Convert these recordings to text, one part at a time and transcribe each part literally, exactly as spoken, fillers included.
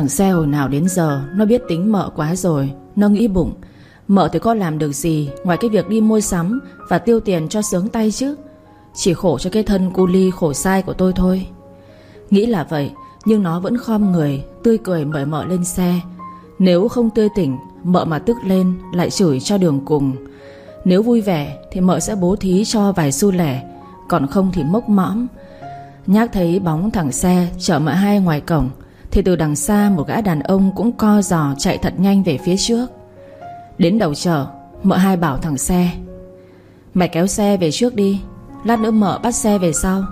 Thằng Xe hồi nào đến giờ nó biết tính mợ quá rồi. Nó nghĩ bụng, mợ thì có làm được gì ngoài cái việc đi mua sắm và tiêu tiền cho sướng tay chứ. Chỉ khổ cho cái thân cu li khổ sai của tôi thôi. Nghĩ là vậy, nhưng nó vẫn khom người, tươi cười mời mợ lên xe. Nếu không tươi tỉnh, mợ mà tức lên lại chửi cho đường cùng. Nếu vui vẻ thì mợ sẽ bố thí cho vài xu lẻ, còn không thì mốc mõm. Nhác thấy bóng thằng Xe chở mợ hai ngoài cổng thì từ đằng xa một gã đàn ông cũng co giò chạy thật nhanh về phía trước. Đến đầu chợ, mợ hai bảo thằng Xe: "Mày kéo xe về trước đi, lát nữa mợ bắt xe về sau."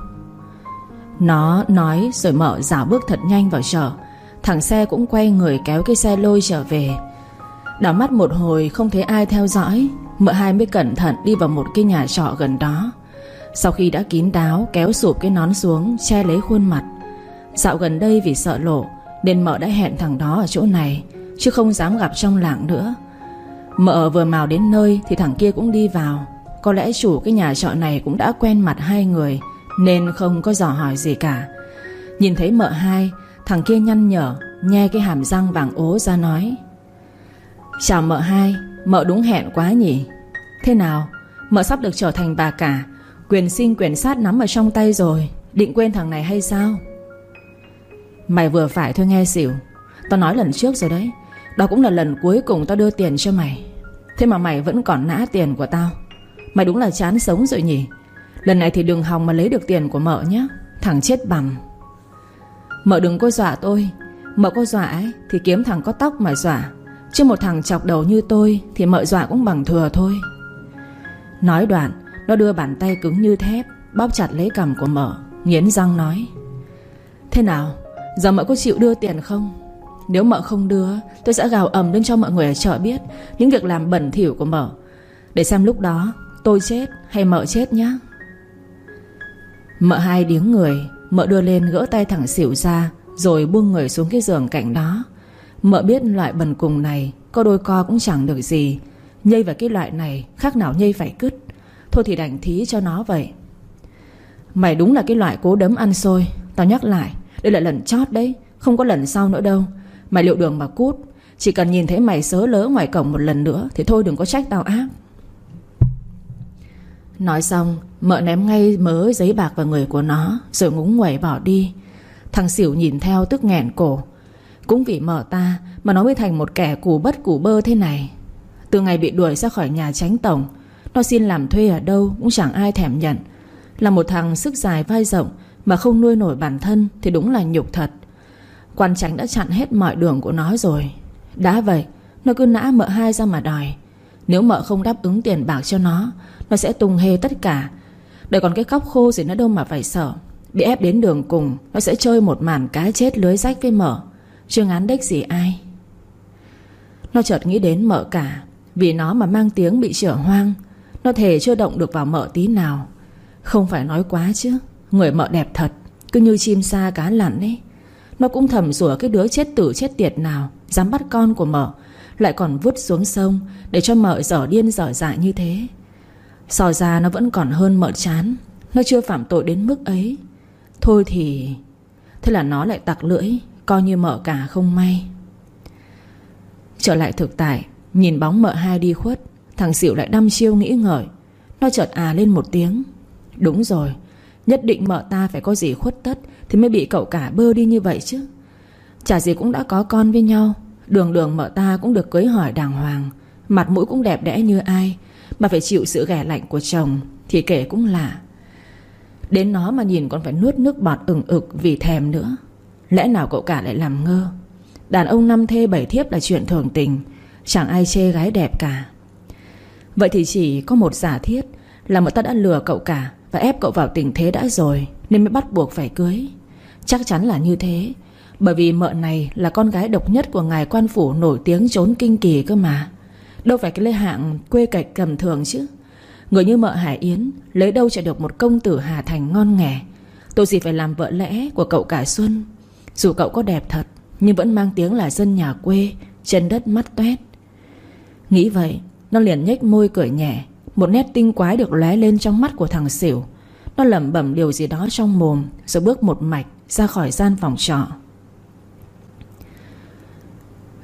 Nó nói rồi mợ dảo bước thật nhanh vào chợ. Thằng Xe cũng quay người kéo cái xe lôi trở về. Đảo mắt một hồi không thấy ai theo dõi, mợ hai mới cẩn thận đi vào một cái nhà trọ gần đó. Sau khi đã kín đáo kéo sụp cái nón xuống che lấy khuôn mặt. Dạo gần đây vì sợ lộ nên mợ đã hẹn thằng đó ở chỗ này, chứ không dám gặp trong làng nữa. Mợ vừa mào đến nơi thì thằng kia cũng đi vào. Có lẽ chủ cái nhà trọ này cũng đã quen mặt hai người nên không có dò hỏi gì cả. Nhìn thấy mợ hai, thằng kia nhăn nhở, nhe cái hàm răng vàng ố ra nói: "Chào mợ hai, mợ đúng hẹn quá nhỉ. Thế nào, mợ sắp được trở thành bà cả, quyền sinh quyền sát nắm ở trong tay rồi, định quên thằng này hay sao?" "Mày vừa phải thôi nghe xỉu. Tao nói lần trước rồi đấy, đó cũng là lần cuối cùng tao đưa tiền cho mày. Thế mà mày vẫn còn nã tiền của tao. Mày đúng là chán sống rồi nhỉ. Lần này thì đừng hòng mà lấy được tiền của mợ nhé, thằng chết bằm." "Mợ đừng có dọa tôi. Mợ có dọa ấy thì kiếm thằng có tóc mà dọa, chứ một thằng chọc đầu như tôi thì mợ dọa cũng bằng thừa thôi." Nói đoạn, nó đưa bàn tay cứng như thép bóp chặt lấy cằm của mợ, nghiến răng nói: "Thế nào, giờ mợ có chịu đưa tiền không? Nếu mợ không đưa, tôi sẽ gào ầm lên cho mọi người ở chợ biết những việc làm bẩn thỉu của mợ, để xem lúc đó tôi chết hay mợ chết nhá." Mợ hai điếng người. Mợ đưa lên gỡ tay thằng xỉu ra, rồi buông người xuống cái giường cạnh đó. Mợ biết loại bần cùng này có đôi co cũng chẳng được gì. Nhây vào cái loại này khác nào nhây phải cứt. Thôi thì đành thí cho nó vậy. "Mày đúng là cái loại cố đấm ăn xôi. Tao nhắc lại, đây là lần chót đấy, không có lần sau nữa đâu. Mày liệu đường mà cút. Chỉ cần nhìn thấy mày sớ lớ ngoài cổng một lần nữa thì thôi đừng có trách tao ác." Nói xong, mợ ném ngay mớ giấy bạc vào người của nó, rồi ngúng nguẩy bỏ đi. Thằng xỉu nhìn theo tức nghẹn cổ. Cũng vì mợ ta mà nó mới thành một kẻ củ bất củ bơ thế này. Từ ngày bị đuổi ra khỏi nhà chánh tổng, nó xin làm thuê ở đâu cũng chẳng ai thèm nhận. Là một thằng sức dài vai rộng mà không nuôi nổi bản thân thì đúng là nhục thật. Quan chánh đã chặn hết mọi đường của nó rồi. Đã vậy, nó cứ nã mợ hai ra mà đòi. Nếu mợ không đáp ứng tiền bạc cho nó, nó sẽ tung hê tất cả. Để còn cái cóc khô gì nữa đâu mà phải sợ. Bị ép đến đường cùng, nó sẽ chơi một màn cá chết lưới rách với mợ, chưa ngán đếch gì ai. Nó chợt nghĩ đến mợ cả. Vì nó mà mang tiếng bị chửa hoang. Nó thề chưa động được vào mợ tí nào. Không phải nói quá chứ, người mợ đẹp thật, cứ như chim sa cá lặn ấy. Nó cũng thầm rủa cái đứa chết tử chết tiệt nào dám bắt con của mợ, lại còn vứt xuống sông để cho mợ dở điên dở dại như thế. So ra nó vẫn còn hơn mợ chán. Nó chưa phạm tội đến mức ấy. Thôi thì... Thế là nó lại tặc lưỡi, coi như mợ cả không may. Trở lại thực tại, nhìn bóng mợ hai đi khuất, thằng xỉu lại đăm chiêu nghĩ ngợi. Nó chợt à lên một tiếng. Đúng rồi, nhất định mợ ta phải có gì khuất tất thì mới bị cậu cả bơ đi như vậy chứ. Chả gì cũng đã có con với nhau. Đường đường mợ ta cũng được cưới hỏi đàng hoàng, mặt mũi cũng đẹp đẽ như ai, mà phải chịu sự ghẻ lạnh của chồng thì kể cũng lạ. Đến nó mà nhìn còn phải nuốt nước bọt ửng ực vì thèm nữa. Lẽ nào cậu cả lại làm ngơ. Đàn ông năm thê bảy thiếp là chuyện thường tình, chẳng ai chê gái đẹp cả. Vậy thì chỉ có một giả thiết là mợ ta đã lừa cậu cả và ép cậu vào tình thế đã rồi, nên mới bắt buộc phải cưới. Chắc chắn là như thế, bởi vì mợ này là con gái độc nhất của ngài quan phủ nổi tiếng trốn kinh kỳ cơ mà. Đâu phải cái lê hạng quê cạch cầm thường chứ. Người như mợ Hải Yến lấy đâu chạy được một công tử Hà Thành ngon nghẻ. Tôi gì phải làm vợ lẽ của cậu cả Xuân. Dù cậu có đẹp thật, nhưng vẫn mang tiếng là dân nhà quê, chân đất mắt toét. Nghĩ vậy, nó liền nhếch môi cười nhẹ. Một nét tinh quái được lóe lên trong mắt của thằng xỉu. Nó lẩm bẩm điều gì đó trong mồm, rồi bước một mạch ra khỏi gian phòng trọ.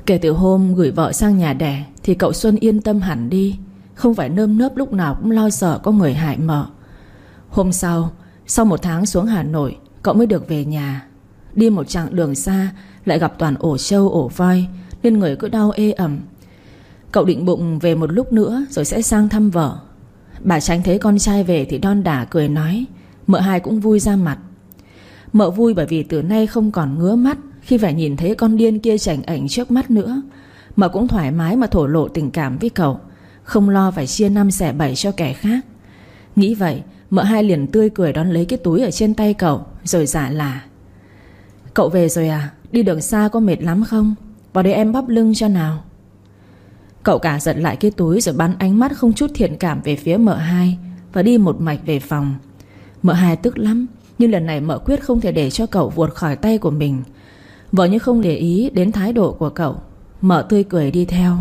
Kể từ hôm gửi vợ sang nhà đẻ thì cậu Xuân yên tâm hẳn đi, không phải nơm nớp lúc nào cũng lo sợ có người hại mợ. Hôm sau, sau một tháng xuống Hà Nội, cậu mới được về nhà. Đi một chặng đường xa lại gặp toàn ổ trâu ổ voi, nên người cứ đau ê ẩm. Cậu định bụng về một lúc nữa rồi sẽ sang thăm vợ. Bà Tránh thấy con trai về thì đon đả cười nói. Mợ hai cũng vui ra mặt. Mợ vui bởi vì từ nay không còn ngứa mắt khi phải nhìn thấy con điên kia chảnh ảnh trước mắt nữa. Mợ cũng thoải mái mà thổ lộ tình cảm với cậu, không lo phải chia năm xẻ bảy cho kẻ khác. Nghĩ vậy, mợ hai liền tươi cười đón lấy cái túi ở trên tay cậu, rồi dạ là: Cậu về rồi à? Đi đường xa có mệt lắm không? Vào đây em bắp lưng cho nào. Cậu cả giật lại cái túi rồi bắn ánh mắt không chút thiện cảm về phía mợ hai và đi một mạch về phòng. Mợ hai tức lắm, nhưng lần này mợ quyết không thể để cho cậu vuột khỏi tay của mình. Vợ như không để ý đến thái độ của cậu, mợ tươi cười đi theo.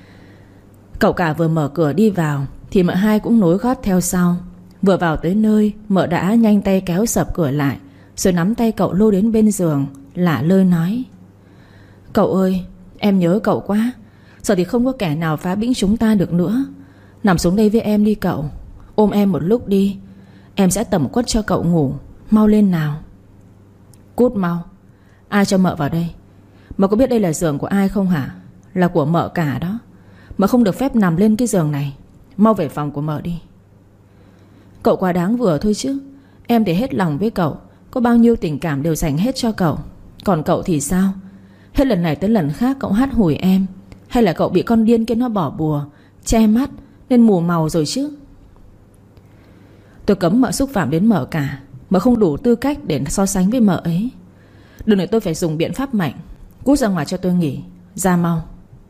Cậu cả vừa mở cửa đi vào thì mợ hai cũng nối gót theo sau. Vừa vào tới nơi, mợ đã nhanh tay kéo sập cửa lại, rồi nắm tay cậu lôi đến bên giường, lả lơi nói: Cậu ơi, em nhớ cậu quá. Giờ thì không có kẻ nào phá bĩnh chúng ta được nữa. Nằm xuống đây với em đi cậu. Ôm em một lúc đi. Em sẽ tẩm quất cho cậu ngủ. Mau lên nào. Cút mau. Ai cho mợ vào đây? Mợ có biết đây là giường của ai không hả? Là của mợ cả đó. Mợ không được phép nằm lên cái giường này. Mau về phòng của mợ đi. Cậu quá đáng vừa thôi chứ. Em thì hết lòng với cậu, có bao nhiêu tình cảm đều dành hết cho cậu. Còn cậu thì sao? Hết lần này tới lần khác cậu hắt hủi em. Hay là cậu bị con điên kia nó bỏ bùa, che mắt nên mù màu rồi chứ? Tôi cấm mợ xúc phạm đến mợ cả. Mợ không đủ tư cách để so sánh với mợ ấy. Đừng để tôi phải dùng biện pháp mạnh. Cút ra ngoài cho tôi nghỉ. Ra mau.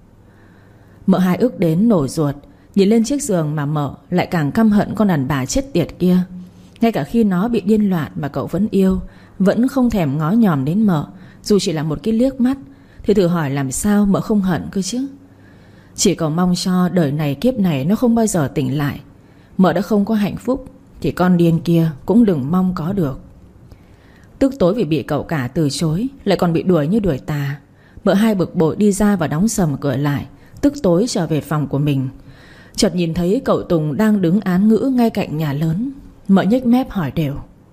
Mợ hai ức đến nổi ruột, nhìn lên chiếc giường mà mợ lại càng căm hận con đàn bà chết tiệt kia. Ngay cả khi nó bị điên loạn mà cậu vẫn yêu, vẫn không thèm ngó nhòm đến mợ, dù chỉ là một cái liếc mắt. Thì thử hỏi làm sao mợ không hận cơ chứ. Chỉ cầu mong cho đời này kiếp này nó không bao giờ tỉnh lại. Mợ đã không có hạnh phúc thì con điên kia cũng đừng mong có được. Tức tối vì bị cậu cả từ chối, lại còn bị đuổi như đuổi tà, mợ hai bực bội đi ra và đóng sầm cửa lại, tức tối trở về phòng của mình. Chợt nhìn thấy cậu Tùng đang đứng án ngữ ngay cạnh nhà lớn. Mợ nhếch mép hỏi đều: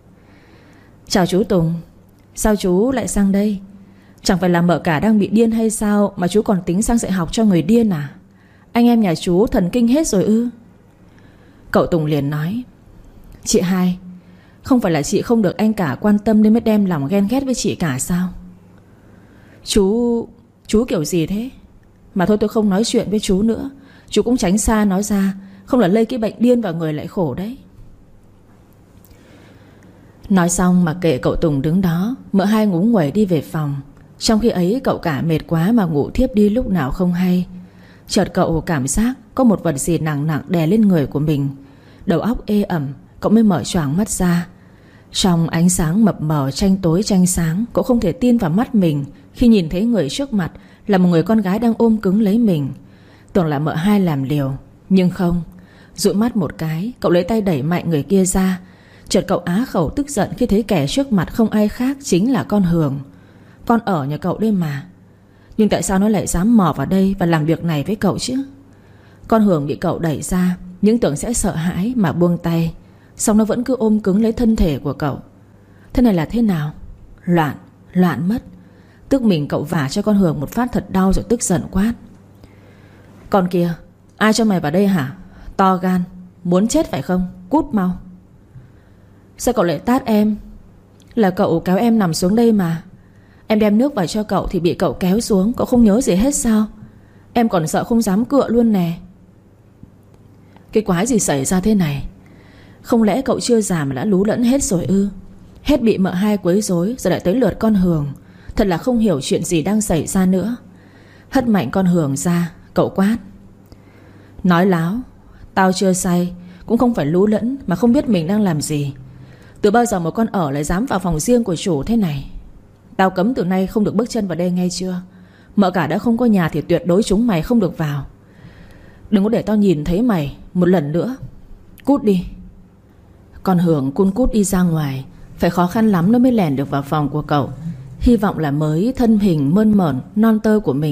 Chào chú Tùng. Sao chú lại sang đây? Chẳng phải là mợ cả đang bị điên hay sao mà chú còn tính sang dạy học cho người điên à? Anh em nhà chú thần kinh hết rồi ư? Cậu Tùng liền nói: Chị hai, không phải là chị không được anh cả quan tâm nên mới đem lòng ghen ghét với chị cả sao? Chú... chú kiểu gì thế? Mà thôi tôi không nói chuyện với chú nữa. Chú cũng tránh xa nói ra, không là lây cái bệnh điên vào người lại khổ đấy. Nói xong mà kệ cậu Tùng đứng đó, mợ hai ngúng nguẩy đi về phòng. Trong khi ấy cậu cả mệt quá mà ngủ thiếp đi lúc nào không hay. Chợt cậu cảm giác có một vật gì nặng nặng đè lên người của mình. Đầu óc ê ẩm, cậu mới mở choàng mắt ra. Trong ánh sáng mập mờ tranh tối tranh sáng, cậu không thể tin vào mắt mình khi nhìn thấy người trước mặt là một người con gái đang ôm cứng lấy mình. Tưởng là mợ hai làm liều, nhưng không. Dụi mắt một cái, cậu lấy tay đẩy mạnh người kia ra. Chợt cậu á khẩu tức giận khi thấy kẻ trước mặt không ai khác chính là con Hường. Con ở nhà cậu đây mà. Nhưng tại sao nó lại dám mò vào đây và làm việc này với cậu chứ? Con Hường bị cậu đẩy ra, những tưởng sẽ sợ hãi mà buông tay, xong nó vẫn cứ ôm cứng lấy thân thể của cậu. Thế này là thế nào? Loạn, loạn mất. Tức mình cậu vả cho con Hường một phát thật đau rồi tức giận quát: Con kia, ai cho mày vào đây hả? To gan, muốn chết phải không? Cút mau. Sao cậu lại tát em? Là cậu kéo em nằm xuống đây mà. Em đem nước vào cho cậu thì bị cậu kéo xuống. Cậu không nhớ gì hết sao? Em còn sợ không dám cựa luôn nè. Cái quái gì xảy ra thế này? Không lẽ cậu chưa già mà đã lú lẫn hết rồi ư? Hết bị mợ hai quấy rối rồi lại tới lượt con Hường. Thật là không hiểu chuyện gì đang xảy ra nữa. Hất mạnh con Hường ra, cậu quát: Nói láo. Tao chưa say, cũng không phải lú lẫn mà không biết mình đang làm gì. Từ bao giờ một con ở lại dám vào phòng riêng của chủ thế này? Tao cấm từ nay không được bước chân vào đây nghe chưa? Mợ cả đã không có nhà thì tuyệt đối chúng mày không được vào. Đừng có để tao nhìn thấy mày một lần nữa. Cút đi. Con Hường cun cút đi ra ngoài. Phải khó khăn lắm nó mới lèn được vào phòng của cậu. Hy vọng là mới thân hình mơn mởn non tơ của mình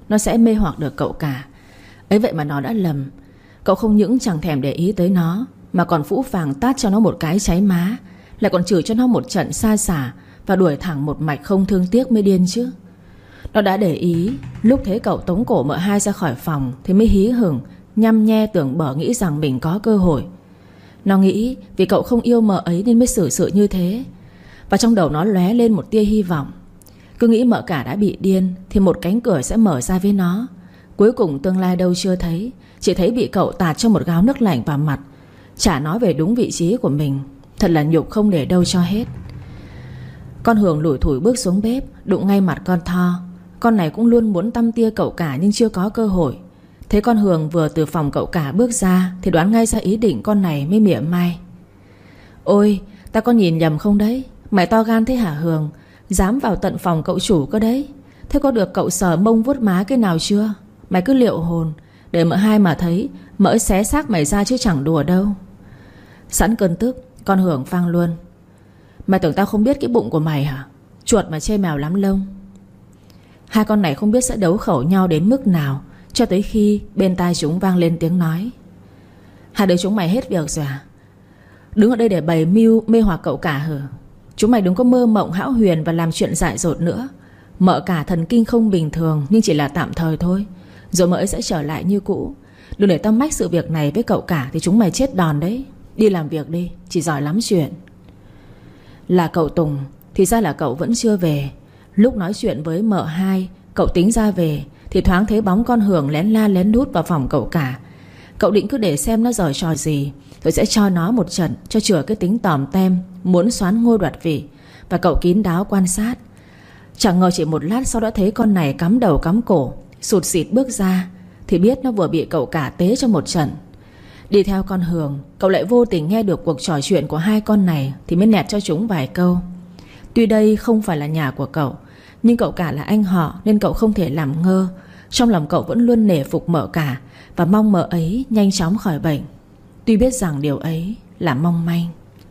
nó sẽ mê hoặc được cậu cả. Ấy vậy mà nó đã lầm. Cậu không những chẳng thèm để ý tới nó, mà còn phũ phàng tát cho nó một cái cháy má, lại còn chửi cho nó một trận xa xả, và đuổi thẳng một mạch không thương tiếc mới điên chứ. Nó đã để ý. Lúc thấy cậu tống cổ mợ hai ra khỏi phòng thì mới hí hửng, nhăm nhe tưởng bở nghĩ rằng mình có cơ hội. Nó nghĩ vì cậu không yêu mợ ấy nên mới xử sự như thế. Và trong đầu nó lóe lên một tia hy vọng. Cứ nghĩ mợ cả đã bị điên thì một cánh cửa sẽ mở ra với nó. Cuối cùng tương lai đâu chưa thấy, chỉ thấy bị cậu tạt cho một gáo nước lạnh vào mặt, trả nó về đúng vị trí của mình. Thật là nhục không để đâu cho hết. Con Hường lủi thủi bước xuống bếp, đụng ngay mặt con Tho. Con này cũng luôn muốn tăm tia cậu cả nhưng chưa có cơ hội. Thấy con Hường vừa từ phòng cậu cả bước ra thì đoán ngay ra ý định con này, mới mỉa mai: Ôi, ta có nhìn nhầm không đấy? Mày to gan thế hả Hường? Dám vào tận phòng cậu chủ cơ đấy. Thế có được cậu sờ mông vuốt má cái nào chưa? Mày cứ liệu hồn, để mợ hai mà thấy mỡ xé xác mày ra chứ chẳng đùa đâu. Sẵn cơn tức, con Hường phang luôn: Mày tưởng tao không biết cái bụng của mày hả? Chuột mà chê mèo lắm lông. Hai con này không biết sẽ đấu khẩu nhau đến mức nào, cho tới khi bên tai chúng vang lên tiếng nói: Hai đứa chúng mày hết việc rồi à? Đứng ở đây để bày mưu mê hoặc cậu cả hả? Chúng mày đừng có mơ mộng hão huyền và làm chuyện dại dột nữa. Mợ cả thần kinh không bình thường, nhưng chỉ là tạm thời thôi, rồi mợ ấy sẽ trở lại như cũ. Đừng để tao mách sự việc này với cậu cả thì chúng mày chết đòn đấy. Đi làm việc đi, chỉ giỏi lắm chuyện. Là cậu Tùng thì ra là cậu vẫn chưa về. Lúc nói chuyện với mợ hai, cậu tính ra về thì thoáng thấy bóng con Hường lén la lén lút vào phòng cậu cả. Cậu định cứ để xem nó giở trò gì, rồi sẽ cho nó một trận cho chừa cái tính tòm tem, muốn xoán ngôi đoạt vị. Và cậu kín đáo quan sát. Chẳng ngờ chỉ một lát sau đã thấy con này cắm đầu cắm cổ, sụt sịt bước ra, thì biết nó vừa bị cậu cả tế cho một trận. Đi theo con Hường, cậu lại vô tình nghe được cuộc trò chuyện của hai con này, thì mới nẹt cho chúng vài câu. Tuy đây không phải là nhà của cậu, nhưng cậu cả là anh họ nên cậu không thể làm ngơ. Trong lòng cậu vẫn luôn nể phục mợ cả, và mong mợ ấy nhanh chóng khỏi bệnh, tuy biết rằng điều ấy là mong manh.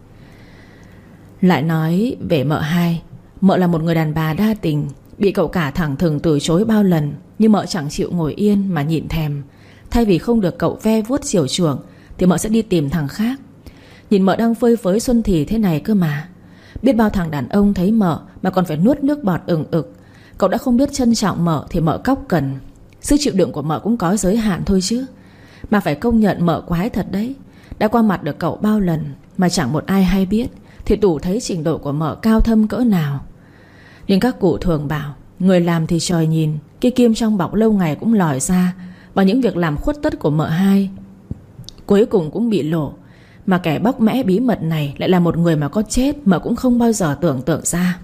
Lại nói về mợ hai, mợ là một người đàn bà đa tình, bị cậu cả thẳng thừng từ chối bao lần, nhưng mợ chẳng chịu ngồi yên mà nhịn thèm. Thay vì không được cậu ve vuốt chiều chuộng thì mợ sẽ đi tìm thằng khác. Nhìn mợ đang phơi phới xuân thì thế này cơ mà. Biết bao thằng đàn ông thấy mợ mà còn phải nuốt nước bọt ừng ực. Cậu đã không biết trân trọng mợ thì mợ cóc cần. Sức chịu đựng của mợ cũng có giới hạn thôi chứ. Mà phải công nhận mợ quái thật đấy. Đã qua mặt được cậu bao lần mà chẳng một ai hay biết, thì đủ thấy trình độ của mợ cao thâm cỡ nào. Nhưng các cụ thường bảo, người làm thì trời nhìn, cái kim trong bọc lâu ngày cũng lòi ra. Và những việc làm khuất tất của mợ hai cuối cùng cũng bị lộ. Mà kẻ bóc mẽ bí mật này lại là một người mà có chết mợ cũng không bao giờ tưởng tượng ra.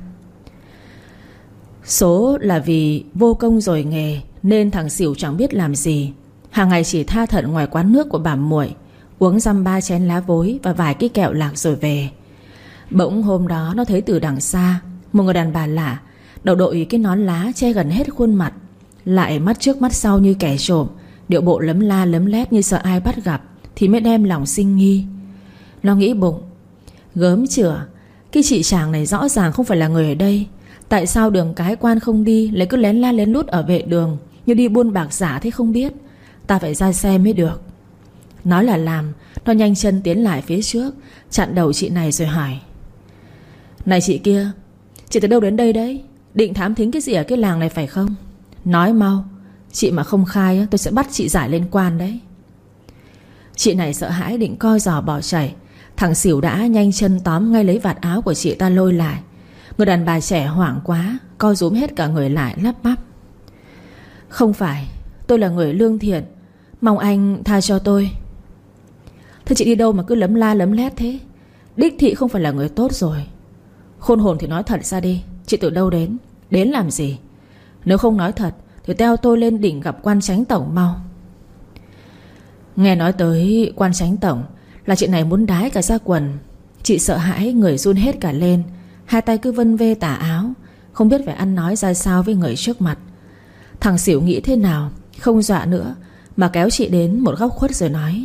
Số là vì vô công rồi nghề, nên thằng xỉu chẳng biết làm gì. Hàng ngày chỉ tha thẩn ngoài quán nước của bà muội, uống dăm ba chén lá vối và vài cái kẹo lạc rồi về. Bỗng hôm đó nó thấy từ đằng xa một người đàn bà lạ, đầu đội cái nón lá che gần hết khuôn mặt, lại mắt trước mắt sau như kẻ trộm, điệu bộ lấm la lấm lét như sợ ai bắt gặp, thì mới đem lòng sinh nghi. Nó nghĩ bụng: gớm chửa, cái chị chàng này rõ ràng không phải là người ở đây. Tại sao đường cái quan không đi, lại cứ lén la lén lút ở vệ đường, như đi buôn bạc giả thế không biết. Ta phải ra xe mới được. Nói là làm, nó nhanh chân tiến lại phía trước, chặn đầu chị này rồi hỏi: Này chị kia, chị từ đâu đến đây đấy? Định thám thính cái gì ở cái làng này phải không? Nói mau, chị mà không khai tôi sẽ bắt chị giải lên quan đấy. Chị này sợ hãi định co giò bỏ chạy. Thằng xỉu đã nhanh chân tóm ngay lấy vạt áo của chị ta lôi lại. Người đàn bà trẻ hoảng quá, co rúm hết cả người lại, lắp bắp: Không phải, tôi là người lương thiện, mong anh tha cho tôi. Thế chị đi đâu mà cứ lấm la lấm lét thế? Đích thị không phải là người tốt rồi. Khôn hồn thì nói thật ra đi, chị từ đâu đến? Đến làm gì? Nếu không nói thật thì theo tôi lên đỉnh gặp quan chánh tổng mau. Nghe nói tới quan chánh tổng là chị này muốn đái cả ra quần. Chị sợ hãi người run hết cả lên, hai tay cứ vân vê tà áo, không biết phải ăn nói ra sao với người trước mặt. Thằng xỉu nghĩ thế nào, không dọa nữa, mà kéo chị đến một góc khuất rồi nói: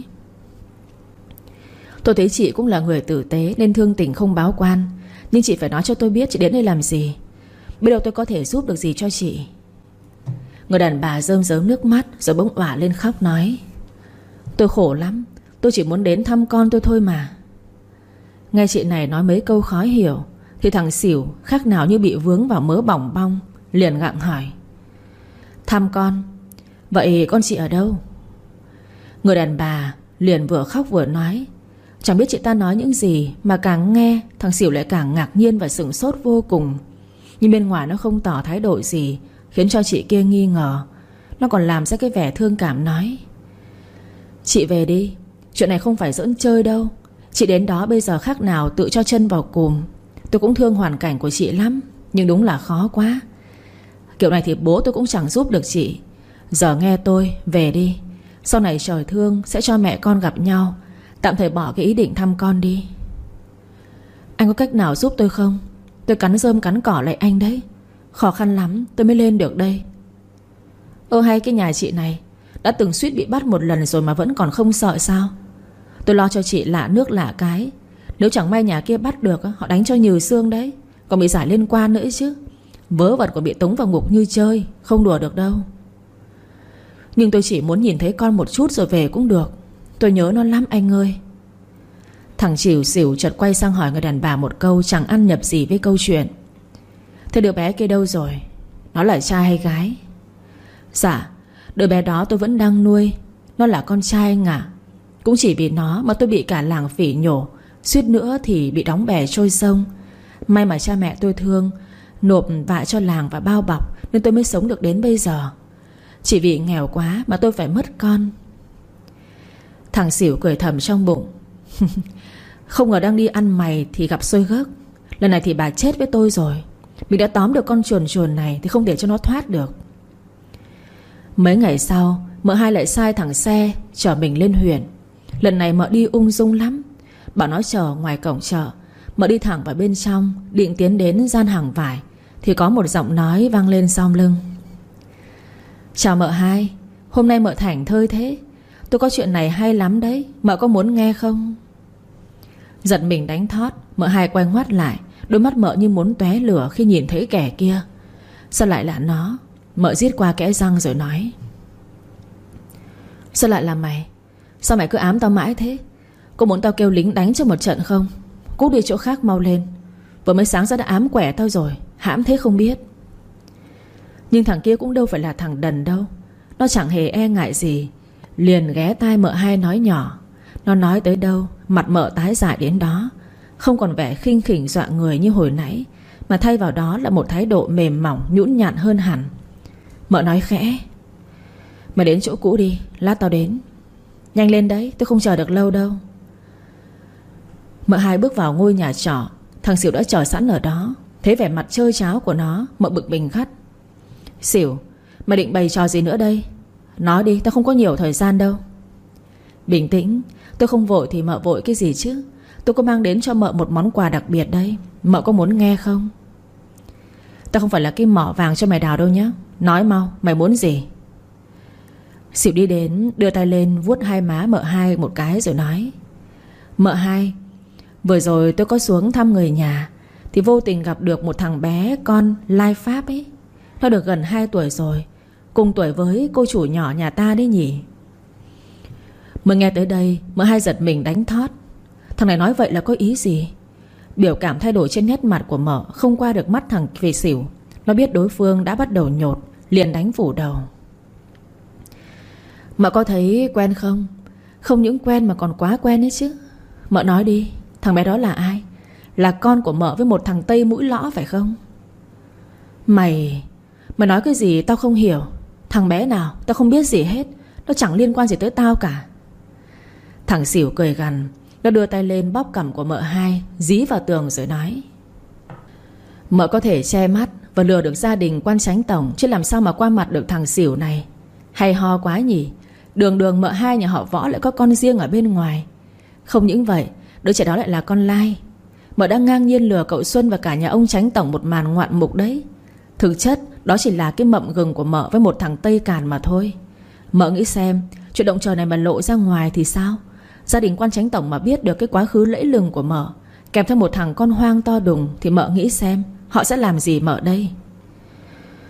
Tôi thấy chị cũng là người tử tế nên thương tình không báo quan, nhưng chị phải nói cho tôi biết chị đến đây làm gì. Biết đâu tôi có thể giúp được gì cho chị. Người đàn bà rơm rớm nước mắt rồi bỗng òa lên khóc nói: Tôi khổ lắm, tôi chỉ muốn đến thăm con tôi thôi mà. Nghe chị này nói mấy câu khó hiểu thì thằng xỉu khác nào như bị vướng vào mớ bỏng bong, liền gặng hỏi: Thăm con? Vậy con chị ở đâu? Người đàn bà liền vừa khóc vừa nói. Chẳng biết chị ta nói những gì mà càng nghe thằng xỉu lại càng ngạc nhiên và sửng sốt vô cùng. Nhưng bên ngoài nó không tỏ thái độ gì, khiến cho chị kia nghi ngờ. Nó còn làm ra cái vẻ thương cảm nói: Chị về đi, chuyện này không phải giỡn chơi đâu. Chị đến đó bây giờ khác nào tự cho chân vào cùm. Tôi cũng thương hoàn cảnh của chị lắm, nhưng đúng là khó quá. Kiểu này thì bố tôi cũng chẳng giúp được chị. Giờ nghe tôi, về đi. Sau này trời thương sẽ cho mẹ con gặp nhau. Tạm thời bỏ cái ý định thăm con đi. Anh có cách nào giúp tôi không? Tôi cắn rơm cắn cỏ lại anh đấy. Khó khăn lắm tôi mới lên được đây. Ơ hay cái nhà chị này đã từng suýt bị bắt một lần rồi mà vẫn còn không sợ sao? Tôi lo cho chị lạ nước lạ cái. Nếu chẳng may nhà kia bắt được, họ đánh cho nhừ xương đấy. Còn bị giải liên quan nữa chứ. Vớ vẩn còn bị tống vào ngục như chơi. Không đùa được đâu. Nhưng tôi chỉ muốn nhìn thấy con một chút rồi về cũng được. Tôi nhớ nó lắm anh ơi. Thằng chỉu xỉu chợt quay sang hỏi người đàn bà một câu chẳng ăn nhập gì với câu chuyện: Thế đứa bé kia đâu rồi? Nó là trai hay gái? Dạ, đứa bé đó tôi vẫn đang nuôi. Nó là con trai anh ạ. Cũng chỉ vì nó mà tôi bị cả làng phỉ nhổ, suýt nữa thì bị đóng bè trôi sông. May mà cha mẹ tôi thương, nộp vạ cho làng và bao bọc, nên tôi mới sống được đến bây giờ. Chỉ vì nghèo quá mà tôi phải mất con. Thằng xỉu cười thầm trong bụng. Không ngờ đang đi ăn mày thì gặp xôi gấc. Lần này thì bà chết với tôi rồi. Mình đã tóm được con chuồn chuồn này thì không để cho nó thoát được. Mấy ngày sau, mợ hai lại sai thằng xe chở mình lên huyện. Lần này mợ đi ung dung lắm. Bảo nó chờ ngoài cổng chợ. Mợ đi thẳng vào bên trong, định tiến đến gian hàng vải, thì có một giọng nói vang lên sau lưng: Chào mợ hai, hôm nay mợ thảnh thơi thế. Tôi có chuyện này hay lắm đấy, mợ có muốn nghe không? Giật mình đánh thót, mợ hai quay ngoắt lại. Đôi mắt mợ như muốn tóe lửa khi nhìn thấy kẻ kia. Sao lại là nó? Mợ giết qua kẽ răng rồi nói: Sao lại là mày? Sao mày cứ ám tao mãi thế? Có muốn tao kêu lính đánh cho một trận không? Cút đi chỗ khác mau lên. Vừa mới sáng ra đã ám quẻ tao rồi, hãm thế không biết. Nhưng thằng kia cũng đâu phải là thằng đần đâu. Nó chẳng hề e ngại gì, liền ghé tai mợ hai nói nhỏ. Nó nói tới đâu mặt mợ tái dại đến đó. Không còn vẻ khinh khỉnh dọa người như hồi nãy, mà thay vào đó là một thái độ mềm mỏng nhũn nhặn hơn hẳn. Mợ nói khẽ: Mày đến chỗ cũ đi, lát tao đến. Nhanh lên đấy, tôi không chờ được lâu đâu. Mợ hai bước vào ngôi nhà trọ. Thằng xỉu đã chờ sẵn ở đó. Thấy vẻ mặt trơ tráo của nó, mợ bực mình gắt: Xỉu, mày định bày trò gì nữa đây? Nói đi, tao không có nhiều thời gian đâu. Bình tĩnh, tôi không vội thì mợ vội cái gì chứ. Tôi có mang đến cho mợ một món quà đặc biệt đây. Mợ có muốn nghe không? Tao không phải là cái mỏ vàng cho mày đào đâu nhá. Nói mau, mày muốn gì? Xỉu đi đến, đưa tay lên vuốt hai má mợ hai một cái rồi nói: Mợ hai, vừa rồi tôi có xuống thăm người nhà thì vô tình gặp được một thằng bé con lai Pháp ấy. Nó được gần hai tuổi rồi, cùng tuổi với cô chủ nhỏ nhà ta đấy nhỉ. Mới nghe tới đây, mợ hai giật mình đánh thót. Thằng này nói vậy là có ý gì? Biểu cảm thay đổi trên nét mặt của mợ không qua được mắt thằng phì xỉu. Nó biết đối phương đã bắt đầu nhột, liền đánh phủ đầu: Mợ có thấy quen không? Không những quen mà còn quá quen ấy chứ. Mợ nói đi, thằng bé đó là ai? Là con của mợ với một thằng Tây mũi lõ phải không? Mày... Mày nói cái gì tao không hiểu. Thằng bé nào tao không biết gì hết. Nó chẳng liên quan gì tới tao cả. Thằng xỉu cười gằn. Nó đưa tay lên bóp cằm của mợ hai, dí vào tường rồi nói: Mợ có thể che mắt và lừa được gia đình quan chánh tổng, chứ làm sao mà qua mặt được thằng xỉu này. Hay ho quá nhỉ. Đường đường mợ hai nhà họ Võ lại có con riêng ở bên ngoài. Không những vậy, đứa trẻ đó lại là con lai. Mợ đã ngang nhiên lừa cậu Xuân và cả nhà ông chánh tổng một màn ngoạn mục đấy. Thực chất đó chỉ là cái mậm gừng của mợ với một thằng Tây Càn mà thôi. Mợ nghĩ xem, chuyện động trời này mà lộ ra ngoài thì sao? Gia đình quan chánh tổng mà biết được cái quá khứ lẫy lừng của mợ, kèm theo một thằng con hoang to đùng, thì mợ nghĩ xem họ sẽ làm gì mợ đây?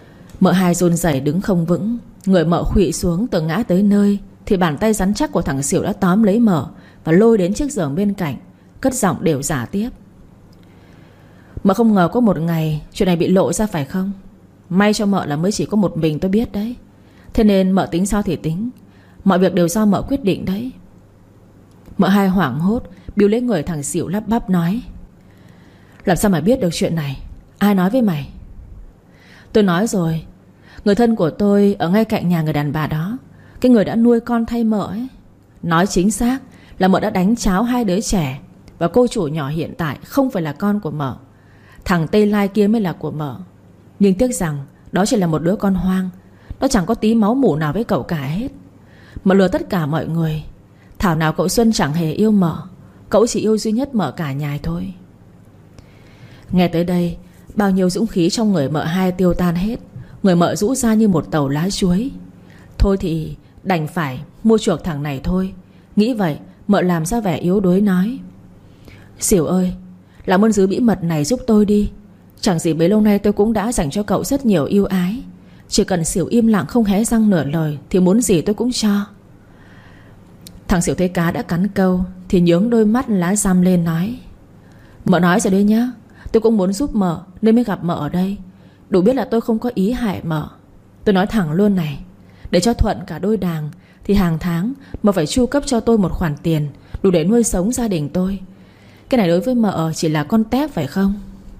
Mợ hai run rẩy đứng không vững. Người mợ khuỵu xuống tự ngã tới nơi thì bàn tay rắn chắc của thằng xỉu đã tóm lấy mợ và lôi đến chiếc giường bên cạnh, cất giọng đều giả tiếp: Mợ không ngờ có một ngày chuyện này bị lộ ra phải không? May cho mợ là mới chỉ có một mình tôi biết đấy. Thế nên mợ tính sao thì tính, mọi việc đều do mợ quyết định đấy. Mợ hai hoảng hốt biu lấy người thằng xỉu lắp bắp nói: Làm sao mà biết được chuyện này? Ai nói với mày? Tôi nói rồi, người thân của tôi ở ngay cạnh nhà người đàn bà đó, cái người đã nuôi con thay mợ ấy. Nói chính xác là mợ đã đánh cháo hai đứa trẻ, và cô chủ nhỏ hiện tại không phải là con của mợ. Thằng Tây Lai kia mới là của mợ. Nhưng tiếc rằng đó chỉ là một đứa con hoang. Nó chẳng có tí máu mủ nào với cậu cả hết. Mợ lừa tất cả mọi người. Thảo nào cậu Xuân chẳng hề yêu mợ. Cậu chỉ yêu duy nhất mợ cả nhà thôi. Nghe tới đây, bao nhiêu dũng khí trong người mợ hai tiêu tan hết. Người mợ rũ ra như một tàu lá chuối. Thôi thì đành phải mua chuộc thằng này thôi. Nghĩ vậy, mợ làm ra vẻ yếu đuối nói: Xỉu ơi, làm ơn giữ bí mật này giúp tôi đi. Chẳng gì bấy lâu nay tôi cũng đã dành cho cậu rất nhiều yêu ái. Chỉ cần Xỉu im lặng không hé răng nửa lời thì muốn gì tôi cũng cho. Thằng Xỉu thấy cá đã cắn câu thì nhướng đôi mắt lá răm lên nói: Mợ nói rồi đấy nhá, tôi cũng muốn giúp mợ nên mới gặp mợ ở đây. Đủ biết là tôi không có ý hại mợ. Tôi nói thẳng luôn này, để cho thuận cả đôi đàng thì hàng tháng mợ phải chu cấp cho tôi một khoản tiền đủ để nuôi sống gia đình tôi. Cái này đối với mợ chỉ là con tép phải không?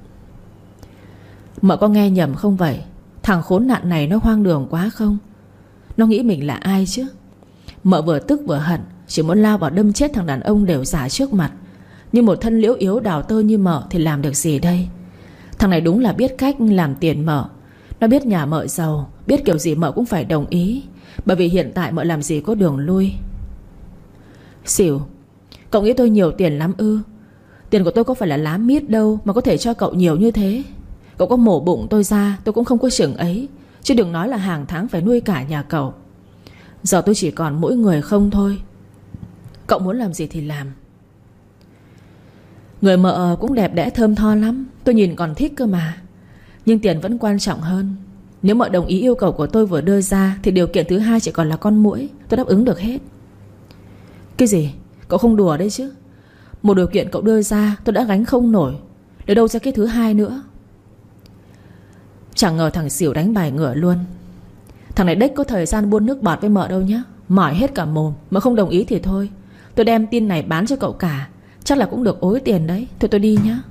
Mợ có nghe nhầm không vậy? Thằng khốn nạn này nó hoang đường quá không? Nó nghĩ mình là ai chứ? Mợ vừa tức vừa hận, chỉ muốn lao vào đâm chết thằng đàn ông đều giả trước mặt. Nhưng một thân liễu yếu đào tơ như mợ thì làm được gì đây? Thằng này đúng là biết cách làm tiền mợ. Nó biết nhà mợ giàu, biết kiểu gì mợ cũng phải đồng ý. Bởi vì hiện tại mợ làm gì có đường lui. Xỉu, cậu nghĩ tôi nhiều tiền lắm ư? Tiền của tôi có phải là lá mít đâu mà có thể cho cậu nhiều như thế. Cậu có mổ bụng tôi ra tôi cũng không có chừng ấy, chứ đừng nói là hàng tháng phải nuôi cả nhà cậu. Giờ tôi chỉ còn mỗi người không thôi. Cậu muốn làm gì thì làm. Người mợ cũng đẹp đẽ thơm tho lắm, tôi nhìn còn thích cơ mà. Nhưng tiền vẫn quan trọng hơn. Nếu mợ đồng ý yêu cầu của tôi vừa đưa ra thì điều kiện thứ hai chỉ còn là con muỗi. Tôi đáp ứng được hết. Cái gì? Cậu không đùa đấy chứ? Một điều kiện cậu đưa ra tôi đã gánh không nổi, để đâu ra cái thứ hai nữa. Chẳng ngờ thằng Xỉu đánh bài ngửa luôn. Thằng này đếch có thời gian buôn nước bọt với mợ đâu nhá. Mỏi hết cả mồm. Mà không đồng ý thì thôi, tôi đem tin này bán cho cậu cả, chắc là cũng được ối tiền đấy. Thôi tôi đi nhá.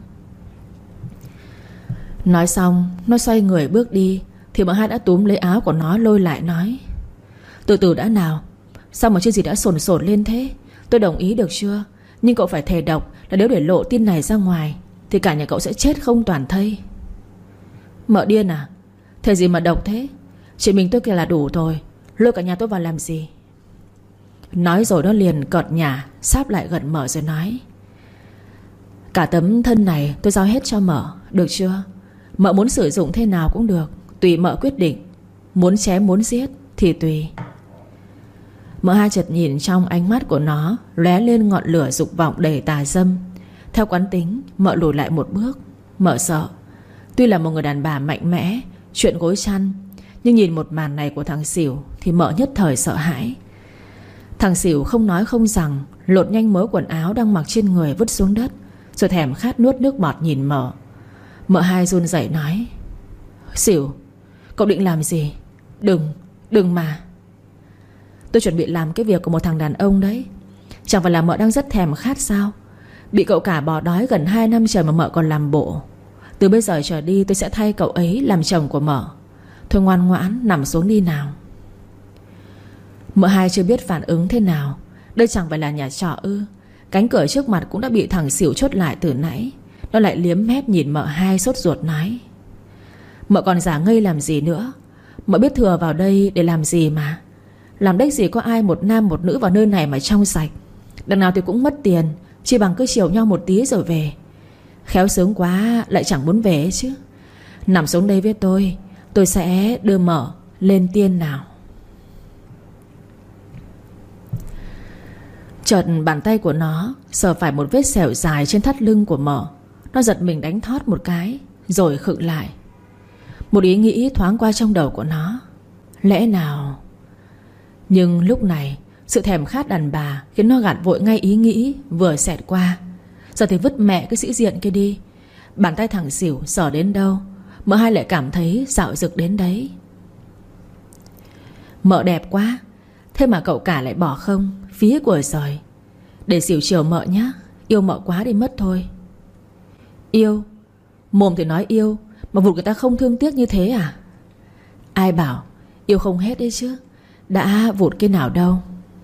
Nói xong nó xoay người bước đi thì mợ hai đã túm lấy áo của nó lôi lại nói: Từ từ đã nào, sao mà chưa gì đã sồn sồn lên thế? Tôi đồng ý được chưa? Nhưng cậu phải thề độc là nếu để lộ tin này ra ngoài thì cả nhà cậu sẽ chết không toàn thây. Mợ điên à? Thề gì mà độc thế? Chỉ mình tôi kia là đủ rồi, lôi cả nhà tôi vào làm gì? Nói rồi nó liền cợt nhả sáp lại gần mợ rồi nói: Cả tấm thân này tôi giao hết cho mợ, được chưa? Mợ muốn sử dụng thế nào cũng được, tùy mợ quyết định. Muốn chém muốn giết thì tùy. Mợ hai chợt nhìn trong ánh mắt của nó lóe lên ngọn lửa dục vọng đầy tà dâm. Theo quán tính mợ lùi lại một bước. Mợ sợ. Tuy là một người đàn bà mạnh mẽ, chuyện gối chăn, nhưng nhìn một màn này của thằng Xỉu thì mợ nhất thời sợ hãi. Thằng Xỉu không nói không rằng lột nhanh mớ quần áo đang mặc trên người vứt xuống đất, rồi thèm khát nuốt nước bọt nhìn mợ. Mợ hai run rẩy nói: Xỉu, cậu định làm gì? Đừng, đừng mà. Tôi chuẩn bị làm cái việc của một thằng đàn ông đấy. Chẳng phải là mợ đang rất thèm khát sao? Bị cậu cả bỏ đói gần hai năm trời mà mợ còn làm bộ. Từ bây giờ trở đi tôi sẽ thay cậu ấy làm chồng của mợ. Thôi ngoan ngoãn nằm xuống đi nào. Mợ hai chưa biết phản ứng thế nào. Đây chẳng phải là nhà trọ ư? Cánh cửa trước mặt cũng đã bị thằng Xỉu chốt lại từ nãy. Nó lại liếm mép nhìn mợ hai sốt ruột nói: Mợ còn giả ngây làm gì nữa? Mợ biết thừa vào đây để làm gì mà? Làm đếch gì có ai một nam một nữ vào nơi này mà trong sạch. Đằng nào thì cũng mất tiền, chỉ bằng cứ chiều nhau một tí rồi về. Khéo sướng quá lại chẳng muốn về ấy chứ. Nằm xuống đây với tôi, tôi sẽ đưa mợ lên tiên nào. Chợt bàn tay của nó sờ phải một vết sẹo dài trên thắt lưng của mợ. Nó giật mình đánh thót một cái rồi khựng lại. Một ý nghĩ thoáng qua trong đầu của nó. Lẽ nào... Nhưng lúc này sự thèm khát đàn bà khiến nó gạt vội ngay ý nghĩ vừa xẹt qua. Giờ thì vứt mẹ cái sĩ diện kia đi. Bàn tay thằng xỉu sờ đến đâu, mợ hai lại cảm thấy dạo dực đến đấy. Mợ đẹp quá, thế mà cậu cả lại bỏ không, phí của rồi. Để xỉu chiều mợ nhá, yêu mợ quá đi mất thôi. Yêu? Mồm thì nói yêu, mà vụt người ta không thương tiếc như thế à? Ai bảo yêu không hết đấy chứ, đã vụt cái nào đâu.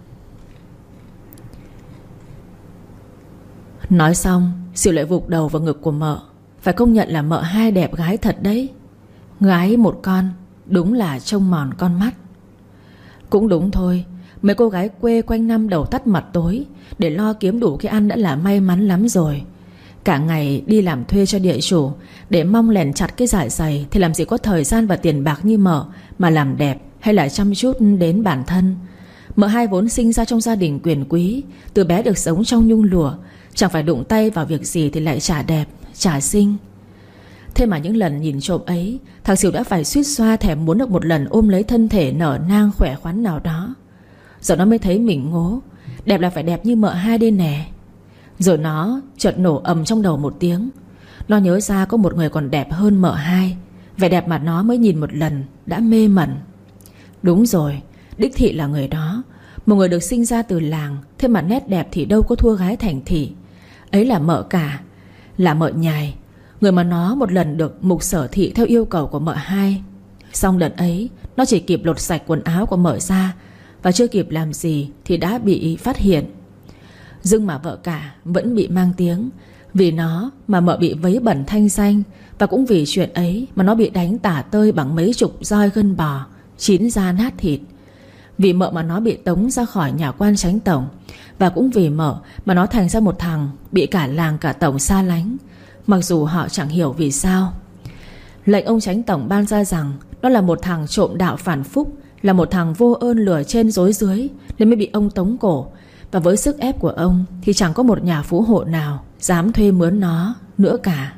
Nói xong xỉu lại vụt đầu vào ngực của mợ. Phải công nhận là mợ hai đẹp gái thật đấy. Gái một con, đúng là trông mòn con mắt. Cũng đúng thôi, mấy cô gái quê quanh năm đầu tắt mặt tối để lo kiếm đủ cái ăn đã là may mắn lắm rồi. Cả ngày đi làm thuê cho địa chủ để mong lèn chặt cái dạ dày thì làm gì có thời gian và tiền bạc như mợ mà làm đẹp hay là chăm chút đến bản thân. Mợ hai vốn sinh ra trong gia đình quyền quý, từ bé được sống trong nhung lụa, chẳng phải đụng tay vào việc gì thì lại chả đẹp, chả xinh. Thế mà những lần nhìn trộm ấy, thằng xỉu đã phải suýt xoa thèm muốn được một lần ôm lấy thân thể nở nang khỏe khoắn nào đó. Giờ nó mới thấy mình ngố. Đẹp là phải đẹp như mợ hai đây nè. Rồi nó chợt nổ ầm trong đầu một tiếng. Nó nhớ ra có một người còn đẹp hơn mợ hai. Vẻ đẹp mà nó mới nhìn một lần đã mê mẩn. Đúng rồi, đích thị là người đó. Một người được sinh ra từ làng, thế mà nét đẹp thì đâu có thua gái thành thị. Ấy là mợ cả, là mợ nhài, người mà nó một lần được mục sở thị theo yêu cầu của mợ hai. Xong đợt ấy nó chỉ kịp lột sạch quần áo của mợ ra, và chưa kịp làm gì thì đã bị phát hiện. Nhưng mà vợ cả vẫn bị mang tiếng. Vì nó mà mợ bị vấy bẩn thanh danh. Và cũng vì chuyện ấy mà nó bị đánh tả tơi bằng mấy chục roi gân bò, chín da nát thịt. Vì mợ mà nó bị tống ra khỏi nhà quan chánh tổng. Và cũng vì mợ mà nó thành ra một thằng bị cả làng cả tổng xa lánh, mặc dù họ chẳng hiểu vì sao. Lệnh ông chánh tổng ban ra rằng nó là một thằng trộm đạo phản phúc, là một thằng vô ơn lừa trên dối dưới, nên mới bị ông tống cổ. Và với sức ép của ông thì chẳng có một nhà phú hộ nào dám thuê mướn nó nữa cả.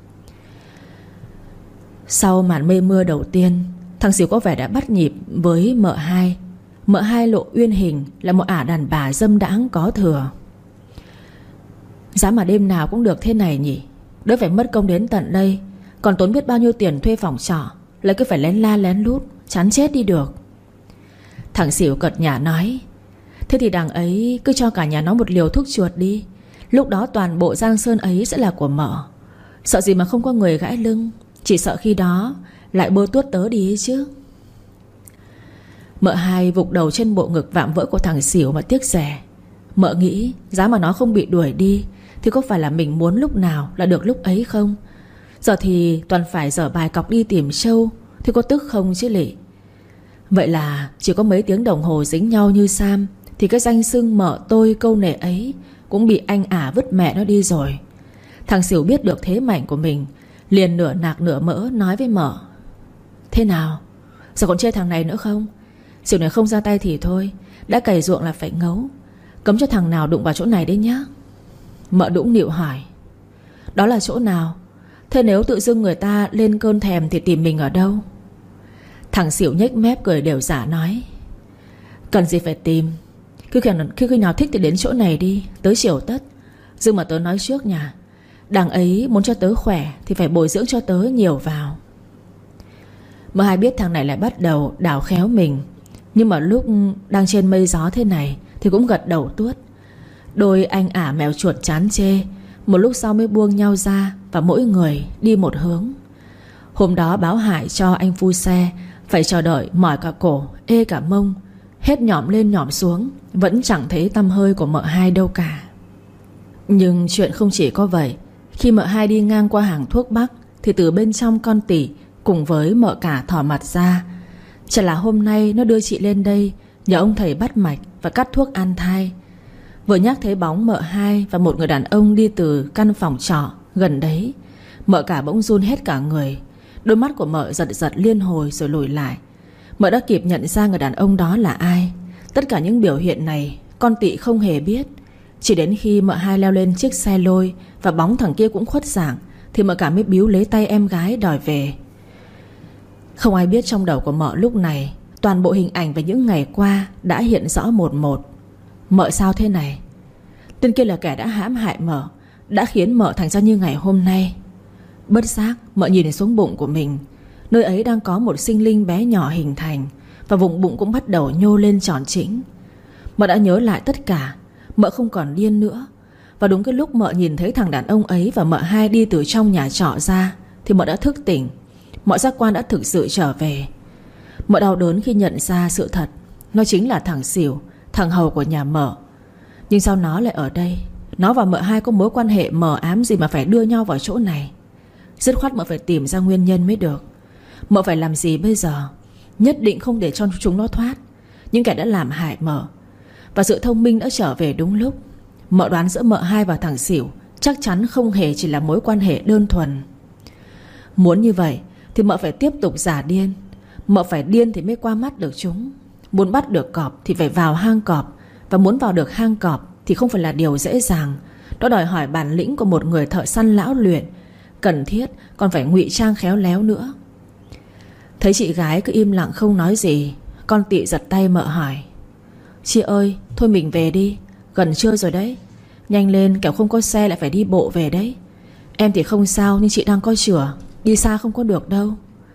Sau màn mây mưa đầu tiên, thằng xỉu có vẻ đã bắt nhịp với mợ hai. Mợ hai lộ uyên hình là một ả đàn bà dâm đãng có thừa. Giá mà đêm nào cũng được thế này nhỉ, đỡ phải mất công đến tận đây, còn tốn biết bao nhiêu tiền thuê phòng trọ, lại cứ phải lén la lén lút, chán chết đi được. Thằng xỉu cợt nhả nói: thế thì đằng ấy cứ cho cả nhà nó một liều thuốc chuột đi. Lúc đó toàn bộ giang sơn ấy sẽ là của mợ. Sợ gì mà không có người gãi lưng, chỉ sợ khi đó lại bơ tuốt tớ đi ấy chứ. Mợ hai vụt đầu trên bộ ngực vạm vỡ của thằng xỉu mà tiếc rẻ. Mợ nghĩ giá mà nó không bị đuổi đi thì có phải là mình muốn lúc nào là được lúc ấy không? Giờ thì toàn phải dở bài cọc đi tìm show, thì có tức không chứ lị. Vậy là chỉ có mấy tiếng đồng hồ dính nhau như Sam, thì cái danh xưng mợ tôi câu nệ ấy cũng bị anh ả vứt mẹ nó đi rồi. Thằng xỉu biết được thế mạnh của mình, liền nửa nạc nửa mỡ nói với mợ: thế nào, giờ còn chê thằng này nữa không? Xỉu này không ra tay thì thôi, đã cày ruộng là phải ngấu. Cấm cho thằng nào đụng vào chỗ này đấy nhá. Mợ đũng nịu hỏi: đó là chỗ nào? Thế nếu tự dưng người ta lên cơn thèm thì tìm mình ở đâu? Thằng xỉu nhếch mép cười đều giả nói: cần gì phải tìm, Cứ khi, khi, khi nào thích thì đến chỗ này đi, tớ chiều tất. Nhưng mà tớ nói trước nha, đằng ấy muốn cho tớ khỏe thì phải bồi dưỡng cho tớ nhiều vào. Mợ hai biết thằng này lại bắt đầu đảo khéo mình, nhưng mà lúc đang trên mây gió thế này thì cũng gật đầu tuốt. Đôi anh ả mèo chuột chán chê, một lúc sau mới buông nhau ra, và mỗi người đi một hướng. Hôm đó báo hại cho anh phu xe phải chờ đợi mỏi cả cổ, ê cả mông, hết nhỏm lên nhỏm xuống, vẫn chẳng thấy tăm hơi của mợ hai đâu cả. Nhưng chuyện không chỉ có vậy. Khi mợ hai đi ngang qua hàng thuốc bắc thì từ bên trong con tỉ cùng với mợ cả thỏ mặt ra. Chả là hôm nay nó đưa chị lên đây nhờ ông thầy bắt mạch và cắt thuốc an thai. Vừa nhắc thấy bóng mợ hai và một người đàn ông đi từ căn phòng trọ gần đấy, mợ cả bỗng run hết cả người. Đôi mắt của mợ giật giật liên hồi rồi lùi lại. Mợ đã kịp nhận ra người đàn ông đó là ai. Tất cả những biểu hiện này con tị không hề biết. Chỉ đến khi mợ hai leo lên chiếc xe lôi và bóng thằng kia cũng khuất dạng thì mợ cả mới bíu lấy tay em gái đòi về. Không ai biết trong đầu của Mợ lúc này toàn bộ hình ảnh về những ngày qua đã hiện rõ một một. Mợ sao thế này? Tên kia là kẻ đã hãm hại Mợ, đã khiến Mợ thành ra như ngày hôm nay. Bất giác Mợ nhìn xuống bụng của mình. Nơi ấy đang có một sinh linh bé nhỏ hình thành, và vùng bụng cũng bắt đầu nhô lên tròn chỉnh. Mợ đã nhớ lại tất cả. Mợ không còn điên nữa. Và đúng cái lúc Mợ nhìn thấy thằng đàn ông ấy và Mợ hai đi từ trong nhà trọ ra thì Mợ đã thức tỉnh. Mọi giác quan đã thực sự trở về. Mợ đau đớn khi nhận ra sự thật. Nó chính là thằng Xỉu, thằng hầu của nhà Mợ. Nhưng sao nó lại ở đây? Nó và Mợ hai có mối quan hệ mờ ám gì mà phải đưa nhau vào chỗ này? Dứt khoát Mợ phải tìm ra nguyên nhân mới được. Mợ phải làm gì bây giờ? Nhất định không để cho chúng nó thoát, những kẻ đã làm hại Mợ. Và sự thông minh đã trở về đúng lúc. Mợ đoán giữa Mợ hai và thằng Xỉu chắc chắn không hề chỉ là mối quan hệ đơn thuần. Muốn như vậy thì Mợ phải tiếp tục giả điên. Mợ phải điên thì mới qua mắt được chúng. Muốn bắt được cọp thì phải vào hang cọp. Và muốn vào được hang cọp thì không phải là điều dễ dàng. Đó đòi hỏi bản lĩnh của một người thợ săn lão luyện. Cần thiết còn phải ngụy trang khéo léo nữa. Thấy chị gái cứ im lặng không nói gì, con Tị giật tay Mợ hỏi: "Chị ơi, thôi mình về đi, gần trưa rồi đấy. Nhanh lên, kẻo không có xe lại phải đi bộ về đấy. Em thì không sao, nhưng chị đang có chửa, đi xa không có được đâu."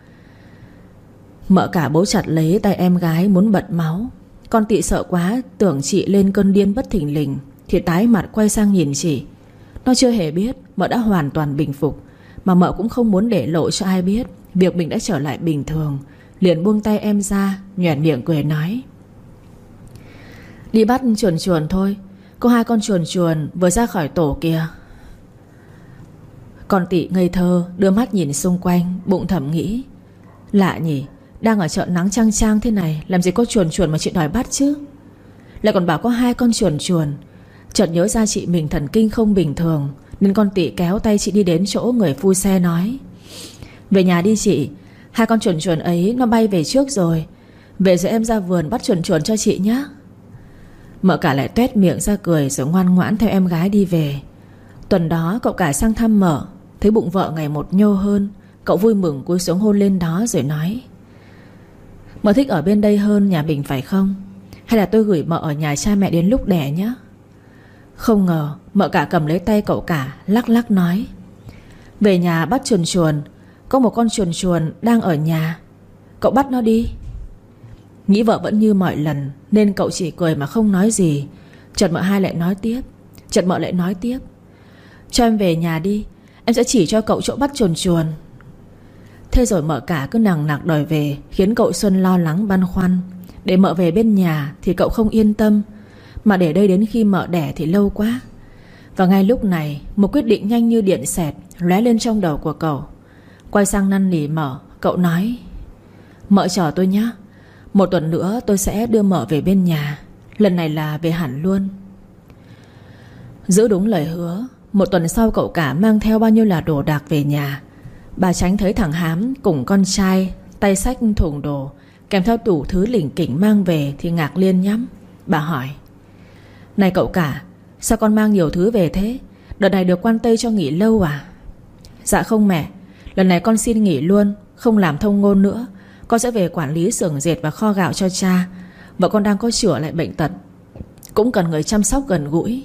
Mợ cả bấu chặt lấy tay em gái muốn bật máu. Con Tị sợ quá, tưởng chị lên cơn điên bất thình lình thì tái mặt quay sang nhìn chị. Nó chưa hề biết Mợ đã hoàn toàn bình phục, mà Mợ cũng không muốn để lộ cho ai biết việc mình đã trở lại bình thường. Liền buông tay em ra, nhoẻn miệng cười nói: "Đi bắt chuồn chuồn thôi. Có hai con chuồn chuồn vừa ra khỏi tổ kìa." Con Tị ngây thơ đưa mắt nhìn xung quanh, bụng thầm nghĩ: lạ nhỉ, đang ở chợ nắng chang chang thế này, làm gì có chuồn chuồn mà chị đòi bắt chứ. Lại còn bảo có hai con chuồn chuồn. Chợt nhớ ra chị mình thần kinh không bình thường, nên con Tị kéo tay chị đi đến chỗ người phu xe nói: "Về nhà đi chị, hai con chuồn chuồn ấy nó bay về trước rồi. Về rồi em ra vườn bắt chuồn chuồn cho chị nhé." Mợ cả lại tuét miệng ra cười rồi ngoan ngoãn theo em gái đi về. Tuần đó cậu cả sang thăm Mợ, thấy bụng vợ ngày một nhô hơn. Cậu vui mừng cúi xuống hôn lên đó rồi nói: "Mợ thích ở bên đây hơn nhà mình phải không? Hay là tôi gửi Mợ ở nhà cha mẹ đến lúc đẻ nhé?" Không ngờ Mợ cả cầm lấy tay cậu cả, lắc lắc nói: "Về nhà bắt chuồn chuồn. Có một con chuồn chuồn đang ở nhà. Cậu bắt nó đi." Nghĩ vợ vẫn như mọi lần nên cậu chỉ cười mà không nói gì. Chợt Mợ hai lại nói tiếp Chợt Mợ lại nói tiếp: "Cho em về nhà đi, em sẽ chỉ cho cậu chỗ bắt chuồn chuồn." Thế rồi Mợ cả cứ nằng nặc đòi về, khiến cậu Xuân lo lắng băn khoăn. Để Mợ về bên nhà thì cậu không yên tâm, mà để đây đến khi Mợ đẻ thì lâu quá. Và ngay lúc này, một quyết định nhanh như điện xẹt lóe lên trong đầu của cậu. Quay sang năn nỉ Mợ, cậu nói: "Mợ chờ tôi nhé. Một tuần nữa tôi sẽ đưa Mợ về bên nhà. Lần này là về hẳn luôn." Giữ đúng lời hứa, một tuần sau cậu cả mang theo bao nhiêu là đồ đạc về nhà. Bà Chánh thấy thằng Hám cùng con trai tay xách thùng đồ kèm theo đủ thứ lỉnh kỉnh mang về thì ngạc liên nhắm. Bà hỏi: "Này cậu cả, sao con mang nhiều thứ về thế? Đợt này được quan Tây cho nghỉ lâu à?" "Dạ không mẹ, lần này con xin nghỉ luôn, không làm thông ngôn nữa. Con sẽ về quản lý xưởng dệt và kho gạo cho cha. Vợ con đang có chữa lại bệnh tật, cũng cần người chăm sóc gần gũi."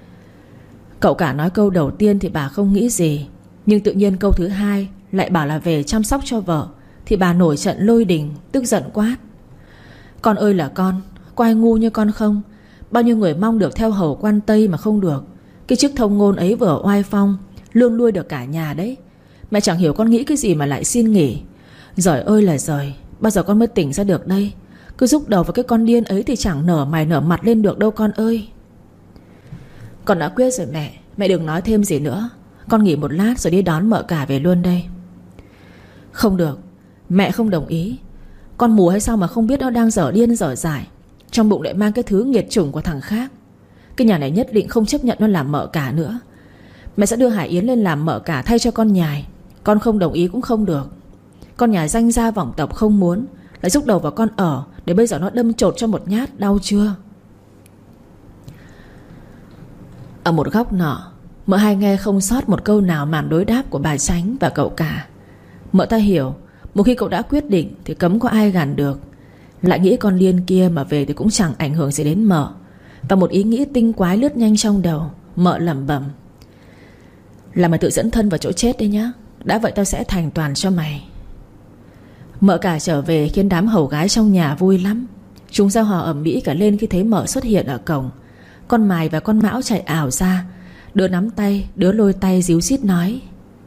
Cậu cả nói câu đầu tiên thì bà không nghĩ gì, nhưng tự nhiên câu thứ hai lại bảo là về chăm sóc cho vợ thì bà nổi trận lôi đình, tức giận quát: "Con ơi là con, có ai ngu như con không? Bao nhiêu người mong được theo hầu quan Tây mà không được. Cái chức thông ngôn ấy vừa oai phong, lương nuôi được cả nhà đấy. Mẹ chẳng hiểu con nghĩ cái gì mà lại xin nghỉ. Giời ơi là giời, bao giờ con mới tỉnh ra được đây? Cứ rúc đầu vào cái con điên ấy thì chẳng nở mày nở mặt lên được đâu con ơi." "Con đã quyết rồi mẹ, mẹ đừng nói thêm gì nữa. Con nghỉ một lát rồi đi đón Mợ cả về luôn đây." "Không được, mẹ không đồng ý. Con mù hay sao mà không biết nó đang dở điên dở dại, trong bụng lại mang cái thứ nghiệt chủng của thằng khác. Cái nhà này nhất định không chấp nhận nó làm Mợ cả nữa. Mẹ sẽ đưa Hải Yến lên làm Mợ cả thay cho con nhài. Con không đồng ý cũng không được. Con nhà danh gia vọng tộc không muốn, lại rúc đầu vào con ở, để bây giờ nó đâm chột cho một nhát, đau chưa?" Ở một góc nọ, Mợ hai nghe không sót một câu nào màn đối đáp của bà Chánh và cậu cả. Mợ ta hiểu Một khi cậu đã quyết định thì cấm có ai gàn được. Lại nghĩ con điên kia mà về thì cũng chẳng ảnh hưởng gì đến Mợ. Và một ý nghĩ tinh quái lướt nhanh trong đầu. Mợ lẩm bẩm: là mày tự dẫn thân vào chỗ chết đấy nhá. Đã vậy tao sẽ thành toàn cho mày. Mợ cả trở về khiến đám hầu gái trong nhà vui lắm. Chúng reo hò ầm ĩ cả lên khi thấy Mợ xuất hiện ở cổng. Con Mài và con Mão chạy ảo ra, đứa nắm tay, đứa lôi tay díu dít nói: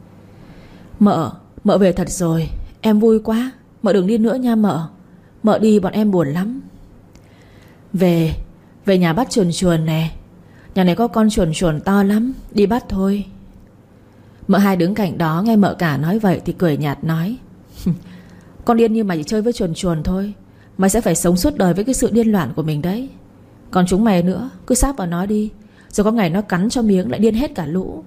Mợ, Mợ về thật rồi. Em vui quá. Mợ đừng đi nữa nha Mợ. Mợ đi bọn em buồn lắm. Về, về nhà bắt chuồn chuồn nè. Nhà này có con chuồn chuồn to lắm. Đi bắt thôi. Mợ hai đứng cạnh đó nghe Mợ cả nói vậy thì cười nhạt nói: con điên như mày chỉ chơi với chuồn chuồn thôi. Mày sẽ phải sống suốt đời với cái sự điên loạn của mình đấy. Còn chúng mày nữa, cứ sáp vào nó đi, rồi có ngày nó cắn cho miếng lại điên hết cả lũ.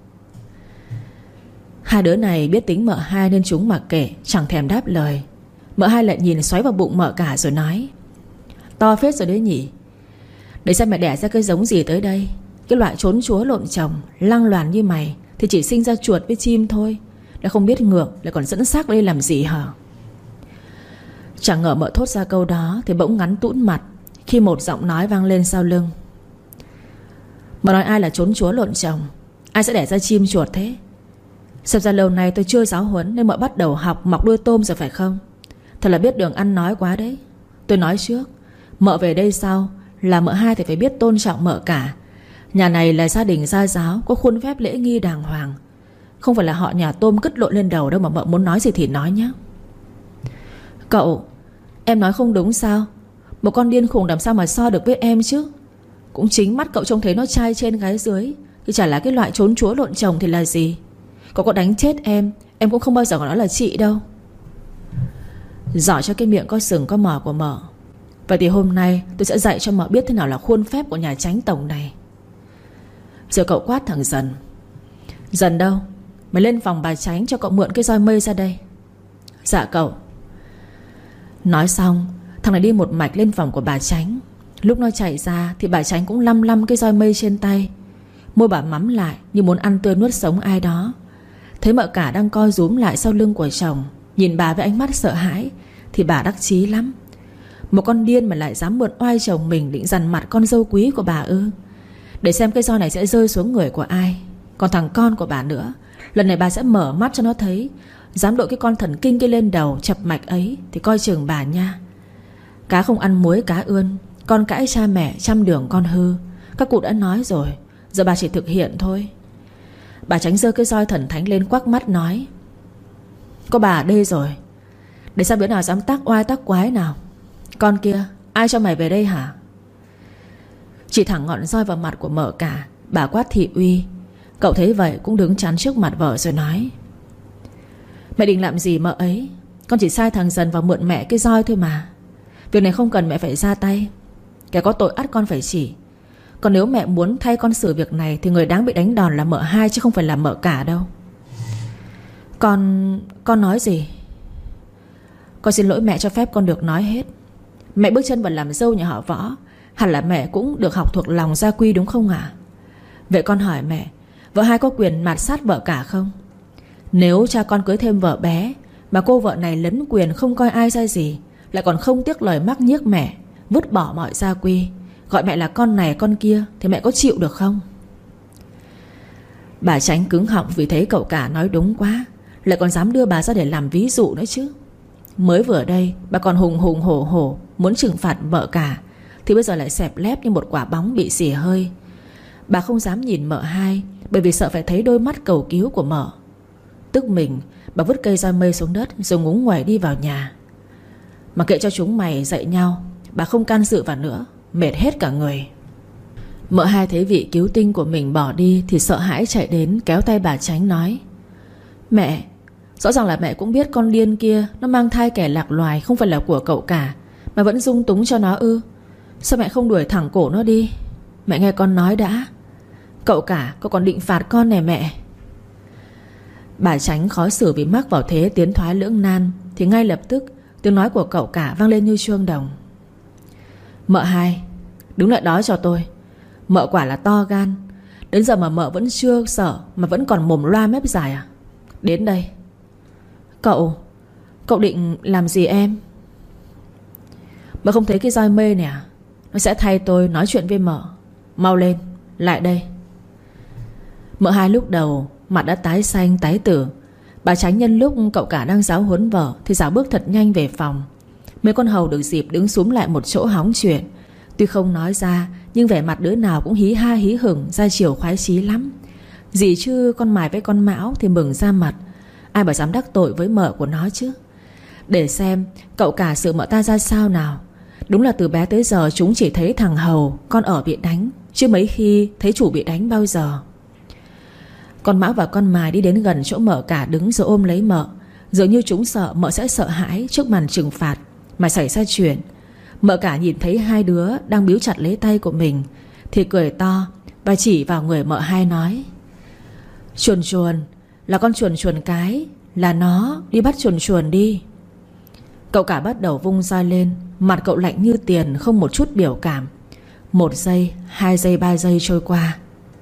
Hai đứa này biết tính Mợ hai nên chúng mặc kệ, chẳng thèm đáp lời. Mợ hai lại nhìn xoáy vào bụng Mợ cả rồi nói: to phết rồi đấy nhỉ. Để xem mẹ đẻ ra cái giống gì tới đây. Cái loại trốn chúa lộn chồng lăng loàn như mày thì chỉ sinh ra chuột với chim thôi. Đã không biết ngược lại còn dẫn xác đây làm gì hả? Chẳng ngờ Mợ thốt ra câu đó thì bỗng ngắn tũn mặt khi một giọng nói vang lên sau lưng: Mợ nói ai là trốn chúa lộn chồng? Ai sẽ đẻ ra chim chuột thế? Xem ra lâu nay tôi chưa giáo huấn nên Mợ bắt đầu học mọc đuôi tôm rồi phải không? Thật là biết đường ăn nói quá đấy. Tôi nói trước, Mợ về đây sau là Mợ hai thì phải biết tôn trọng Mợ cả. Nhà này là gia đình gia giáo, có khuôn phép lễ nghi đàng hoàng. Không phải là họ nhà tôm cứt lộn lên đầu đâu mà Mợ muốn nói gì thì nói nhé. Cậu, em nói không đúng sao? Một con điên khùng làm sao mà so được với em chứ? Cũng chính mắt cậu trông thấy nó trai trên gái dưới thì chả là cái loại trốn chúa lộn chồng thì là gì. Cậu có đánh chết em, em cũng không bao giờ gọi nó là chị đâu. Giỏi cho cái miệng có sừng có mỏ của Mợ. Vậy thì hôm nay tôi sẽ dạy cho Mợ biết thế nào là khuôn phép của nhà Chánh tổng này. Rồi cậu quát thằng Dần: Dần đâu? Mày lên phòng bà Chánh cho cậu mượn cái roi mây ra đây. Dạ cậu. Nói xong, thằng này đi một mạch lên phòng của bà Chánh. Lúc nó chạy ra thì bà Chánh cũng lăm lăm cái roi mây trên tay. Môi bà mắm lại như muốn ăn tươi nuốt sống ai đó. Thấy Mợ cả đang co rúm lại sau lưng của chồng, nhìn bà với ánh mắt sợ hãi, thì bà đắc chí lắm. Một con điên mà lại dám mượn oai chồng mình định dằn mặt con dâu quý của bà ư? Để xem cái roi này sẽ rơi xuống người của ai. Còn thằng con của bà nữa, lần này bà sẽ mở mắt cho nó thấy. Dám đội cái con thần kinh kia lên đầu chập mạch ấy thì coi chừng bà nha. Cá không ăn muối cá ươn, con cãi cha mẹ trăm đường con hư. Các cụ đã nói rồi, giờ bà chỉ thực hiện thôi. Bà Chánh giơ cái roi thần thánh lên quắc mắt nói: Có bà ở đây rồi, để sao bữa nào dám tác oai tác quái nào. Con kia, ai cho mày về đây hả? Chỉ thẳng ngọn roi vào mặt của Mợ cả, bà quát thị uy. Cậu thấy vậy cũng đứng chắn trước mặt vợ rồi nói: Mẹ định làm gì Mợ ấy? Con chỉ sai thằng Dần vào mượn mẹ cái roi thôi mà. Việc này không cần mẹ phải ra tay. Kẻ có tội ắt con phải chỉ. Còn nếu mẹ muốn thay con xử việc này thì người đáng bị đánh đòn là Mợ hai chứ không phải là Mợ cả đâu. Con... con nói gì? Con xin lỗi mẹ cho phép con được nói hết. Mẹ bước chân vào làm dâu nhà họ Võ, hẳn là mẹ cũng được học thuộc lòng gia quy đúng không ạ? À? Vậy con hỏi mẹ, vợ hai có quyền mạt sát vợ cả không? Nếu cha con cưới thêm vợ bé mà cô vợ này lấn quyền không coi ai ra gì, lại còn không tiếc lời mắc nhiếc mẹ, vứt bỏ mọi gia quy, gọi mẹ là con này con kia, thì mẹ có chịu được không? Bà Chánh cứng họng vì thấy cậu cả nói đúng quá, lại còn dám đưa bà ra để làm ví dụ nữa chứ. Mới vừa đây bà còn hùng hùng hổ hổ muốn trừng phạt Mợ cả, thì bây giờ lại xẹp lép như một quả bóng bị xì hơi. Bà không dám nhìn Mợ hai, bởi vì sợ phải thấy đôi mắt cầu cứu của Mợ. Tức mình, bà vứt cây roi mây xuống đất rồi ngúng nguẩy đi vào nhà. Mà kệ cho chúng mày dạy nhau, bà không can dự vào nữa, mệt hết cả người. Mợ hai thấy vị cứu tinh của mình bỏ đi thì sợ hãi chạy đến kéo tay bà Chánh nói: Mẹ, rõ ràng là mẹ cũng biết con điên kia nó mang thai kẻ lạc loài không phải là của cậu cả, mà vẫn dung túng cho nó ư? Sao mẹ không đuổi thẳng cổ nó đi? Mẹ nghe con nói đã. Cậu cả có còn định phạt con này mẹ. Bà Chánh khó xử vì mắc vào thế tiến thoái lưỡng nan, thì ngay lập tức tiếng nói của cậu cả vang lên như chuông đồng: Mợ hai, đứng lại đó cho tôi. Mợ quả là to gan. Đến giờ mà mợ vẫn chưa sợ, mà vẫn còn mồm loa mép dài à? Đến đây. Cậu Cậu định làm gì em? Mợ không thấy cái roi mê này à? Nó sẽ thay tôi nói chuyện với mợ. Mau lên, lại đây. Mợ hai lúc đầu mặt đã tái xanh tái tử. Bà Tránh nhân lúc cậu cả đang giáo huấn vợ thì dạo bước thật nhanh về phòng. Mấy con hầu được dịp đứng xúm lại một chỗ hóng chuyện. Tuy không nói ra, nhưng vẻ mặt đứa nào cũng hí ha hí hửng, ra chiều khoái chí lắm. Dì chứ con Mài với con Mão thì mừng ra mặt. Ai mà dám đắc tội với mợ của nó chứ. Để xem cậu cả sự mợ ta ra sao nào. Đúng là từ bé tới giờ chúng chỉ thấy thằng hầu con ở bị đánh, chứ mấy khi thấy chủ bị đánh bao giờ. Con Mão và con Mài đi đến gần chỗ mợ cả đứng rồi ôm lấy mợ. Dường như chúng sợ mợ sẽ sợ hãi trước màn trừng phạt mà xảy ra chuyện. Mợ cả nhìn thấy hai đứa đang bíu chặt lấy tay của mình thì cười to và chỉ vào người mợ hai nói: Chuồn chuồn, là con chuồn chuồn cái, là nó, đi bắt chuồn chuồn đi. Cậu cả bắt đầu vung roi lên. Mặt cậu lạnh như tiền, không một chút biểu cảm. Một giây, hai giây, ba giây trôi qua.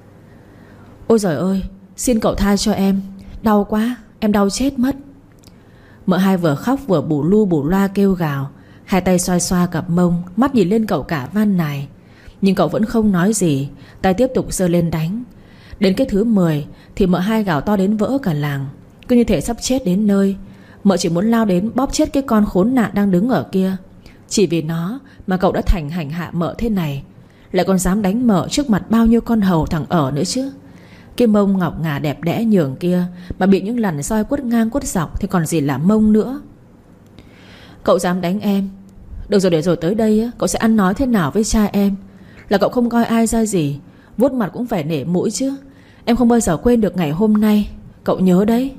Ôi giời ơi, xin cậu tha cho em. Đau quá, em đau chết mất. Mợ hai vừa khóc vừa bù lu bù loa kêu gào. Hai tay xoa xoa cặp mông, mắt nhìn lên cậu cả van nài. Nhưng cậu vẫn không nói gì. Tay tiếp tục giơ lên đánh. Đến cái thứ mười thì mợ hai gào to đến vỡ cả làng. Cứ như thể sắp chết đến nơi. Mợ chỉ muốn lao đến bóp chết cái con khốn nạn đang đứng ở kia. Chỉ vì nó mà cậu đã thành hành hạ mợ thế này. Lại còn dám đánh mợ trước mặt bao nhiêu con hầu thằng ở nữa chứ. Cái mông ngọc ngà đẹp đẽ nhường kia mà bị những lần roi quất ngang quất dọc thì còn gì là mông nữa. Cậu dám đánh em. Được rồi, để rồi tới đây cậu sẽ ăn nói thế nào với cha em. Là cậu không coi ai ra gì, vuốt mặt cũng phải nể mũi chứ. Em không bao giờ quên được ngày hôm nay. Cậu nhớ đấy.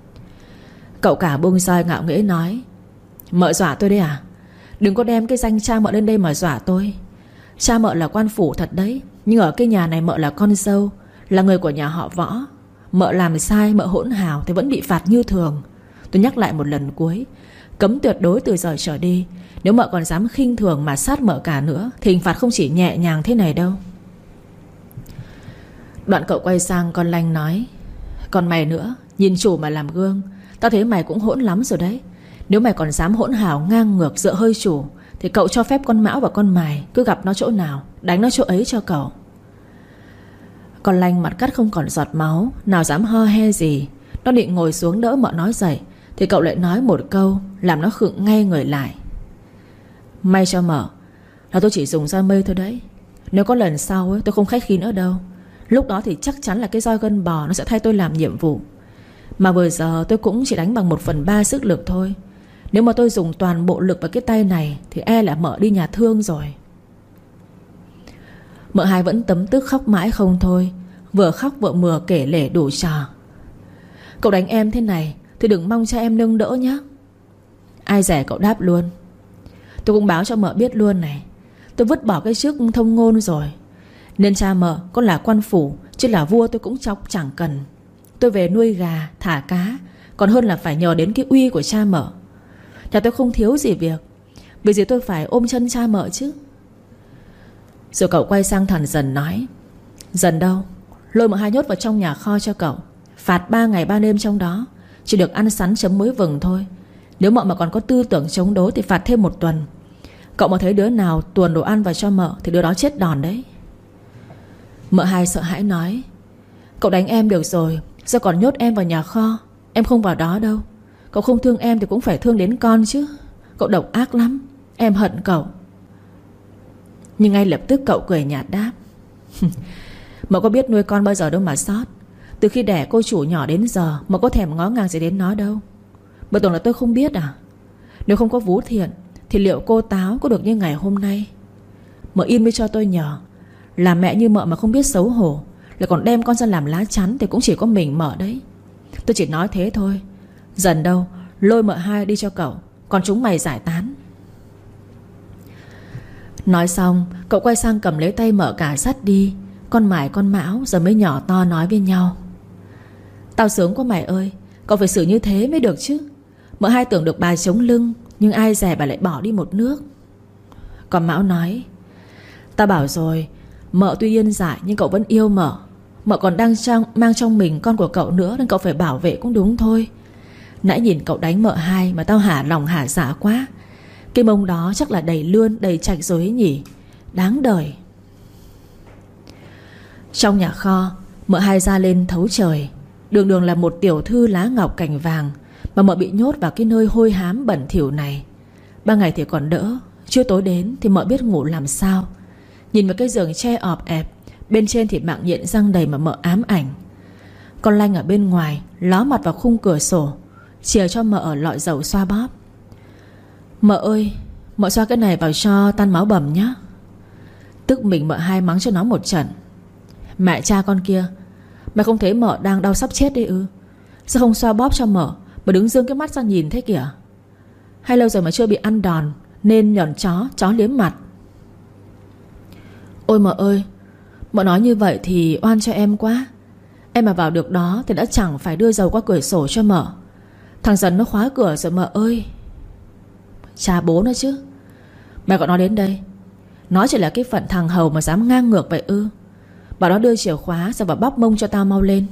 Cậu cả buông roi ngạo nghễ nói: Mợ dọa tôi đấy à? Đừng có đem cái danh cha mợ lên đây mà dọa tôi. Cha mợ là quan phủ thật đấy, nhưng ở cái nhà này mợ là con dâu, là người của nhà họ Võ. Mợ làm sai, mợ hỗn hào thì vẫn bị phạt như thường. Tôi nhắc lại một lần cuối, cấm tuyệt đối từ giờ trở đi. Nếu mợ còn dám khinh thường mà sát mợ cả nữa thì hình phạt không chỉ nhẹ nhàng thế này đâu. Đoạn cậu quay sang con Lanh nói: Còn mày nữa, nhìn chủ mà làm gương. Tao thấy mày cũng hỗn lắm rồi đấy. Nếu mày còn dám hỗn hào ngang ngược dựa hơi chủ thì cậu cho phép con Mão và con Mài cứ gặp nó chỗ nào đánh nó chỗ ấy cho cậu. Con Lanh mặt cắt không còn giọt máu, nào dám ho he gì. Nó định ngồi xuống đỡ mợ nói dậy thì cậu lại nói một câu làm nó khựng ngay người lại: May cho mợ là tôi chỉ dùng roi mây thôi đấy. Nếu có lần sau ấy, tôi không khách khí nữa đâu. Lúc đó thì chắc chắn là cái roi gân bò nó sẽ thay tôi làm nhiệm vụ. Mà vừa giờ tôi cũng chỉ đánh bằng một phần ba sức lực thôi. Nếu mà tôi dùng toàn bộ lực vào cái tay này thì e là mợ đi nhà thương rồi. Mợ hai vẫn tấm tức khóc mãi không thôi. Vừa khóc vừa mừa kể lể đủ trò. Cậu đánh em thế này thì đừng mong cha em nâng đỡ nhé. Ai dè cậu đáp luôn: Tôi cũng báo cho mợ biết luôn này, tôi vứt bỏ cái chức thông ngôn rồi. Nên cha mợ con là quan phủ, chứ là vua tôi cũng chọc chẳng cần. Tôi về nuôi gà, thả cá, còn hơn là phải nhờ đến cái uy của cha mợ. Nhà tôi không thiếu gì việc, vì gì tôi phải ôm chân cha mợ chứ. Rồi cậu quay sang thằng Dần nói: Dần đâu, lôi mợ hai nhốt vào trong nhà kho cho cậu. Phạt ba ngày ba đêm trong đó, chỉ được ăn sắn chấm muối vừng thôi. Nếu mợ mà còn có tư tưởng chống đối thì phạt thêm một tuần. Cậu mà thấy đứa nào tuồn đồ ăn vào cho mợ thì đứa đó chết đòn đấy. Mợ hai sợ hãi nói: Cậu đánh em được rồi, sao còn nhốt em vào nhà kho? Em không vào đó đâu. Cậu không thương em thì cũng phải thương đến con chứ. Cậu độc ác lắm, em hận cậu. Nhưng ngay lập tức cậu cười nhạt đáp: Mợ có biết nuôi con bao giờ đâu mà sót. Từ khi đẻ cô chủ nhỏ đến giờ mợ có thèm ngó ngàng gì đến nó đâu. Mợ tưởng là tôi không biết à? Nếu không có Vú Thiện thì liệu cô Táo có được như ngày hôm nay? Mợ im mới cho tôi nhờ. Làm mẹ như mợ mà không biết xấu hổ, lại còn đem con ra làm lá chắn thì cũng chỉ có mình mợ đấy. Tôi chỉ nói thế thôi. Dần đâu, lôi mợ hai đi cho cậu, còn chúng mày giải tán. Nói xong cậu quay sang cầm lấy tay mợ cả dắt đi. Con Mài con Mão giờ mới nhỏ to nói với nhau: Tao sướng quá mày ơi, cậu phải xử như thế mới được chứ. Mợ hai tưởng được bà chống lưng, nhưng ai dè bà lại bỏ đi một nước. Còn Mão nói: Tao bảo rồi, mợ tuy yên dại nhưng cậu vẫn yêu mợ. Mợ còn đang trong, mang trong mình con của cậu nữa, nên cậu phải bảo vệ cũng đúng thôi. Nãy nhìn cậu đánh mợ hai mà tao hả lòng hả dạ quá. Cái mông đó chắc là đầy lươn đầy chạch rồi ấy nhỉ. Đáng đời. Trong nhà kho, mợ hai ra lên thấu trời. Đường đường là một tiểu thư lá ngọc cành vàng, mà mợ bị nhốt vào cái nơi hôi hám bẩn thỉu này. Ban ngày thì còn đỡ, trưa tối đến thì mợ biết ngủ làm sao. Nhìn vào cái giường tre ọp ẹp, bên trên thì mạng nhện răng đầy mà mợ ám ảnh. Con Lanh ở bên ngoài ló mặt vào khung cửa sổ, chìa cho mợ ở lọ dầu xoa bóp. Mợ ơi, mợ xoa cái này vào cho tan máu bầm nhá. Tức mình mợ hai mắng cho nó một trận. Mẹ cha con kia, mày không thấy mợ đang đau sắp chết đi ư? Sao không xoa bóp cho mợ mà đứng dương cái mắt ra nhìn thế kìa? Hay lâu rồi mà chưa bị ăn đòn nên nhờn chó, chó liếm mặt? Ôi mợ ơi, mợ nói như vậy thì oan cho em quá. Em mà vào được đó thì đã chẳng phải đưa dầu qua cửa sổ cho mợ. Thằng Dần nó khóa cửa rồi mợ ơi. Cha bố nó chứ. Mày gọi nó đến đây. Nó chỉ là cái phận thằng hầu mà dám ngang ngược vậy ư? Bảo nó đưa chìa khóa rồi vào bóp mông cho tao mau lên.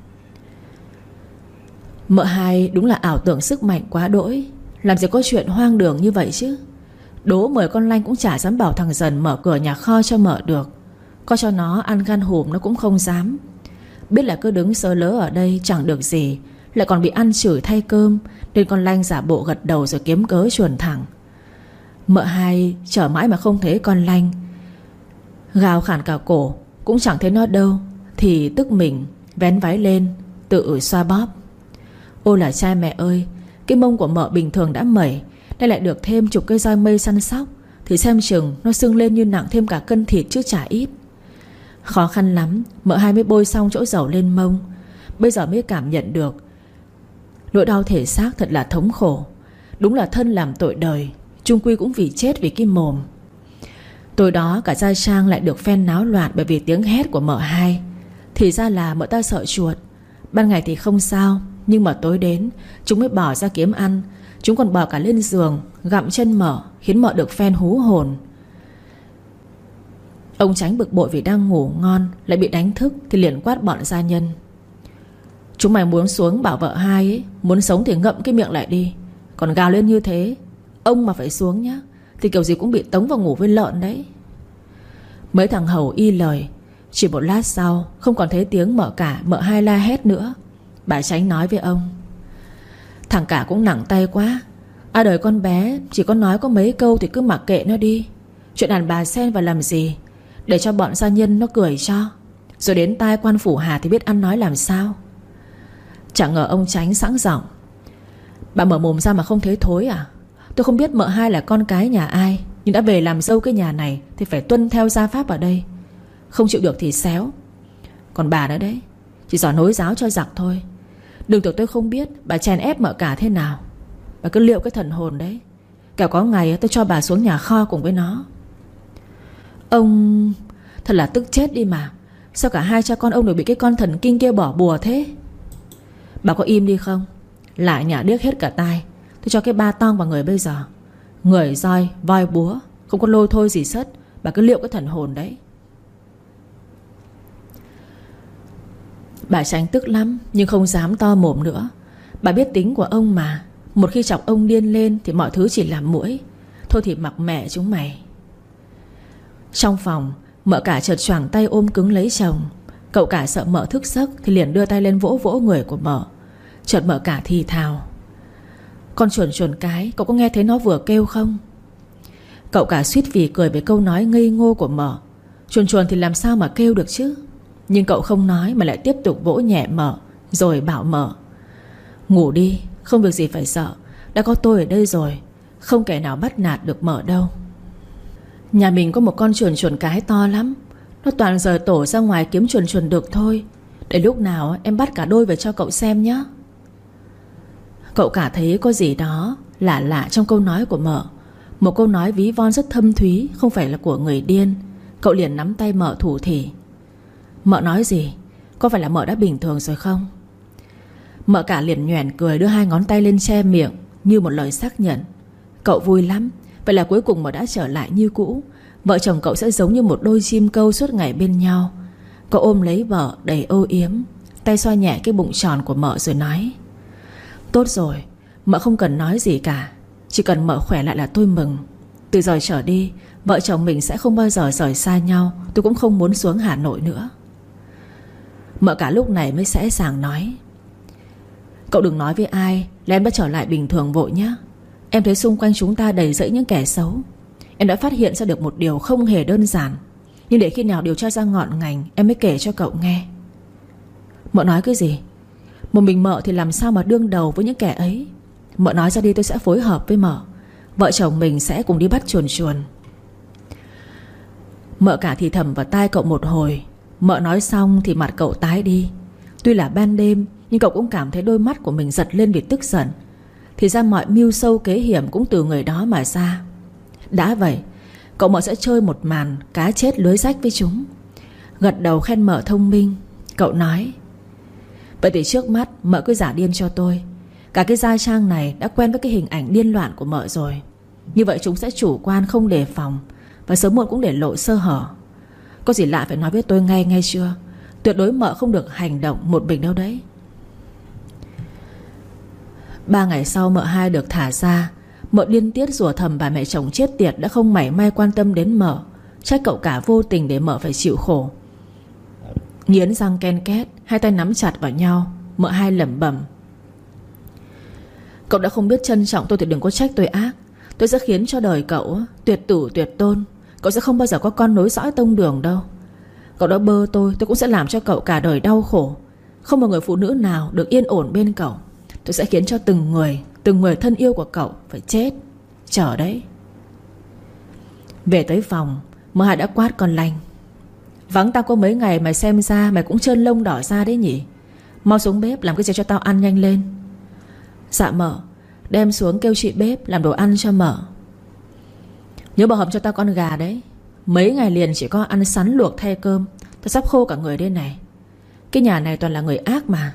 Mợ hai đúng là ảo tưởng sức mạnh quá đỗi. Làm gì có chuyện hoang đường như vậy chứ. Đố mời con Lanh cũng chả dám bảo thằng Dần mở cửa nhà kho cho mợ được. Có cho nó ăn gan hùm nó cũng không dám. Biết là cứ đứng sớ lớ ở đây chẳng được gì, lại còn bị ăn chửi thay cơm, nên con Lanh giả bộ gật đầu rồi kiếm cớ chuồn thẳng. Mợ hai chờ mãi mà không thấy con Lanh, gào khản cả cổ cũng chẳng thấy nó đâu, thì tức mình vén váy lên tự xoa bóp. Ôi là cha mẹ ơi, cái mông của mợ bình thường đã mẩy, nay lại được thêm chục cây roi mây săn sóc, thì xem chừng nó sưng lên như nặng thêm cả cân thịt chứ chả ít. Khó khăn lắm mợ hai mới bôi xong chỗ dầu lên mông. Bây giờ mới cảm nhận được nỗi đau thể xác thật là thống khổ. Đúng là thân làm tội đời, chung quy cũng vì chết vì cái mồm. Tối đó cả gia trang lại được phen náo loạn bởi vì tiếng hét của mợ hai. Thì ra là mợ ta sợ chuột. Ban ngày thì không sao, nhưng mà tối đến chúng mới bỏ ra kiếm ăn. Chúng còn bỏ cả lên giường gặm chân mợ, khiến mợ được phen hú hồn. Ông Tránh bực bội vì đang ngủ ngon lại bị đánh thức, thì liền quát bọn gia nhân. Chúng mày muốn xuống bảo vợ hai ấy, muốn sống thì ngậm cái miệng lại đi. Còn gào lên như thế, ông mà phải xuống nhá, thì kiểu gì cũng bị tống vào ngủ với lợn đấy. Mấy thằng hầu y lời. Chỉ một lát sau không còn thấy tiếng mợ cả mợ hai la hét nữa. Bà Tránh nói với ông: Thằng cả cũng nặng tay quá. À đời con bé chỉ có nói có mấy câu thì cứ mặc kệ nó đi. Chuyện đàn bà xen vào làm gì, để cho bọn gia nhân nó cười cho, rồi đến tai quan phủ Hà thì biết ăn nói làm sao. Chẳng ngờ ông Tránh sẵn giọng: Bà mở mồm ra mà không thấy thối à? Tôi không biết mợ hai là con cái nhà ai, nhưng đã về làm dâu cái nhà này thì phải tuân theo gia pháp ở đây. Không chịu được thì xéo. Còn bà nữa đấy, chỉ giỏi nối giáo cho giặc thôi. Đừng tưởng tôi không biết bà chèn ép mợ cả thế nào. Bà cứ liệu cái thần hồn đấy, kẻo có ngày tôi cho bà xuống nhà kho cùng với nó. Ông thật là tức chết đi mà. Sao cả hai cha con ông đều bị cái con thần kinh kia bỏ bùa thế? Bà có im đi không? Lại nhả điếc hết cả tai. Tôi cho cái ba tong vào người bây giờ. Người roi, voi búa, không có lôi thôi gì sất. Bà cứ liệu cái thần hồn đấy. Bà Tránh tức lắm, nhưng không dám to mồm nữa. Bà biết tính của ông mà. Một khi chọc ông điên lên thì mọi thứ chỉ làm muỗi. Thôi thì mặc mẹ chúng mày. Trong phòng, mợ cả chợt choàng tay ôm cứng lấy chồng. Cậu cả sợ mợ thức giấc thì liền đưa tay lên vỗ vỗ người của mợ. Chợt mợ cả thì thào: Con chuồn chuồn cái, cậu có nghe thấy nó vừa kêu không? Cậu cả suýt vì cười với câu nói ngây ngô của mợ. Chuồn chuồn thì làm sao mà kêu được chứ. Nhưng cậu không nói mà lại tiếp tục vỗ nhẹ mợ, rồi bảo mợ: Ngủ đi, không việc gì phải sợ. Đã có tôi ở đây rồi, không kẻ nào bắt nạt được mợ đâu. Nhà mình có một con chuồn chuồn cái to lắm. Nó toàn rời tổ ra ngoài kiếm chuồn chuồn được thôi. Để lúc nào em bắt cả đôi về cho cậu xem nhé. Cậu cả thấy có gì đó lạ lạ trong câu nói của mợ. Một câu nói ví von rất thâm thúy, không phải là của người điên. Cậu liền nắm tay mợ thủ thỉ: Mợ nói gì? Có phải là mợ đã bình thường rồi không? Mợ cả liền nhoẻn cười, đưa hai ngón tay lên che miệng như một lời xác nhận. Cậu vui lắm. Vậy là cuối cùng mợ đã trở lại như cũ. Vợ chồng cậu sẽ giống như một đôi chim câu suốt ngày bên nhau. Cậu ôm lấy vợ đầy âu yếm, tay xoa nhẹ cái bụng tròn của mợ rồi nói: Tốt rồi, mợ không cần nói gì cả. Chỉ cần mợ khỏe lại là tôi mừng. Từ giờ trở đi, vợ chồng mình sẽ không bao giờ rời xa nhau. Tôi cũng không muốn xuống Hà Nội nữa. Mợ cả lúc này mới sẽ sàng nói: Cậu đừng nói với ai là em đã trở lại bình thường vội nhé. Em thấy xung quanh chúng ta đầy rẫy những kẻ xấu. Em đã phát hiện ra được một điều không hề đơn giản, nhưng để khi nào điều tra ra ngọn ngành em mới kể cho cậu nghe. Mợ nói cái gì? Một mình mợ thì làm sao mà đương đầu với những kẻ ấy. Mợ nói ra đi tôi sẽ phối hợp với mợ. Vợ chồng mình sẽ cùng đi bắt chuồn chuồn. Mợ cả thì thầm vào tai cậu một hồi. Mợ nói xong thì mặt cậu tái đi. Tuy là ban đêm, nhưng cậu cũng cảm thấy đôi mắt của mình giật lên vì tức giận. Thì ra mọi mưu sâu kế hiểm cũng từ người đó mà ra. Đã vậy, cậu mợ sẽ chơi một màn cá chết lưới rách với chúng. Gật đầu khen mợ thông minh. Cậu nói: Vậy thì trước mắt mợ cứ giả điên cho tôi. Cả cái gia trang này đã quen với cái hình ảnh điên loạn của mợ rồi. Như vậy chúng sẽ chủ quan không đề phòng, và sớm muộn cũng để lộ sơ hở. Có gì lạ phải nói với tôi ngay, nghe chưa? Tuyệt đối mợ không được hành động một mình đâu đấy. Ba ngày sau mợ hai được thả ra. Mợ điên tiết rủa thầm bà mẹ chồng chết tiệt đã không mảy may quan tâm đến mợ, trách cậu cả vô tình để mợ phải chịu khổ. Nghiến răng ken két, hai tay nắm chặt vào nhau, mợ hai lẩm bẩm: Cậu đã không biết trân trọng tôi thì đừng có trách tôi ác. Tôi sẽ khiến cho đời cậu tuyệt tử tuyệt tôn. Cậu sẽ không bao giờ có con nối dõi tông đường đâu. Cậu đã bơ tôi, tôi cũng sẽ làm cho cậu cả đời đau khổ. Không một người phụ nữ nào được yên ổn bên cậu. Tôi sẽ khiến cho từng người, từng người thân yêu của cậu phải chết. Chờ đấy. Về tới phòng, mợ hai đã quát con Lanh: Vắng tao có mấy ngày mày xem ra mày cũng trơn lông đỏ ra đấy nhỉ. Mau xuống bếp làm cái gì cho tao ăn nhanh lên. Dạ mợ. Đem xuống kêu chị bếp làm đồ ăn cho mợ. Nhớ bảo hầm cho tao con gà đấy. Mấy ngày liền chỉ có ăn sắn luộc thay cơm. Tao sắp khô cả người đây này. Cái nhà này toàn là người ác mà.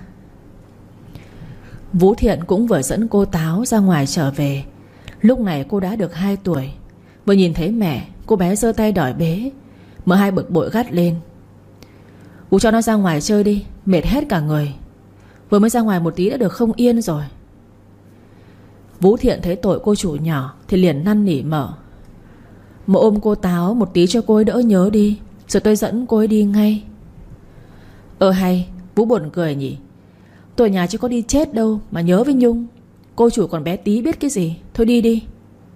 Vũ Thiện cũng vừa dẫn cô Táo ra ngoài trở về. Lúc này cô đã được hai tuổi. Vừa nhìn thấy mẹ, cô bé giơ tay đòi bế. Mợ hai bực bội gắt lên: Vũ cho nó ra ngoài chơi đi, mệt hết cả người. Vừa mới ra ngoài một tí đã được không yên rồi. Vũ Thiện thấy tội cô chủ nhỏ thì liền năn nỉ mợ: Mợ ôm cô Táo một tí cho cô ấy đỡ nhớ đi, rồi tôi dẫn cô ấy đi ngay. Ờ hay, Vũ buồn cười nhỉ. Tôi ở nhà chứ có đi chết đâu mà nhớ với Nhung. Cô chủ còn bé tí biết cái gì. Thôi đi đi.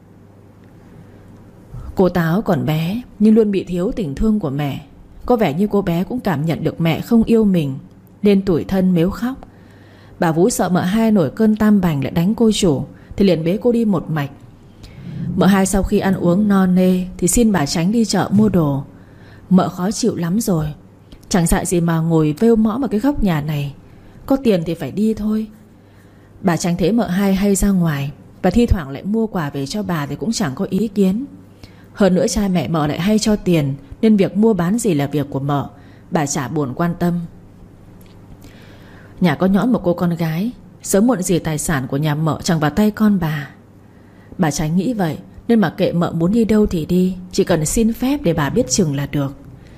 Cô Táo còn bé nhưng luôn bị thiếu tình thương của mẹ. Có vẻ như cô bé cũng cảm nhận được mẹ không yêu mình, nên tủi thân mếu khóc. Bà Vũ sợ mợ hai nổi cơn tam bành lại đánh cô chủ thì liền bế cô đi một mạch. Mợ hai sau khi ăn uống no nê thì xin bà Tránh đi chợ mua đồ. Mợ khó chịu lắm rồi. Chẳng dại gì mà ngồi vêu mõm ở cái góc nhà này. Có tiền thì phải đi thôi. Bà Tránh thấy mợ hai hay ra ngoài và thi thoảng lại mua quà về cho bà thì cũng chẳng có ý kiến. Hơn nữa cha mẹ mợ lại hay cho tiền, nên việc mua bán gì là việc của mợ. Bà chả buồn quan tâm. Nhà có nhõn một cô con gái, sớm muộn gì tài sản của nhà mợ chẳng vào tay con bà. Bà Tránh nghĩ vậy nên mà kệ mợ muốn đi đâu thì đi, chỉ cần xin phép để bà biết chừng là được.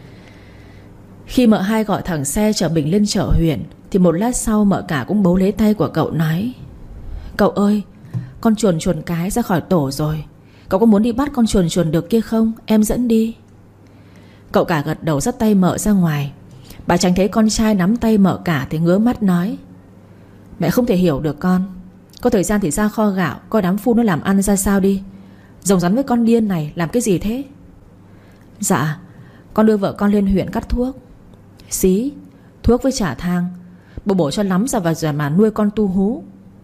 Khi mợ hai gọi thằng xe chở mình lên chợ huyện thì một lát sau mợ cả cũng bấu lấy tay của cậu nói: Cậu ơi, con chuồn chuồn cái ra khỏi tổ rồi. Cậu có muốn đi bắt con chuồn chuồn được kia không? Em dẫn đi. Cậu cả gật đầu dắt tay mợ ra ngoài. Bà Tránh thấy con trai nắm tay mợ cả thì ngứa mắt nói: Mẹ không thể hiểu được con. Có thời gian thì ra kho gạo coi đám phu nó làm ăn ra sao đi. Rồng rắn với con điên này làm cái gì thế? Dạ, con đưa vợ con lên huyện cắt thuốc. Xí, thuốc với trả thang, bổ bổ cho lắm ra và rồi mà nuôi con tu hú.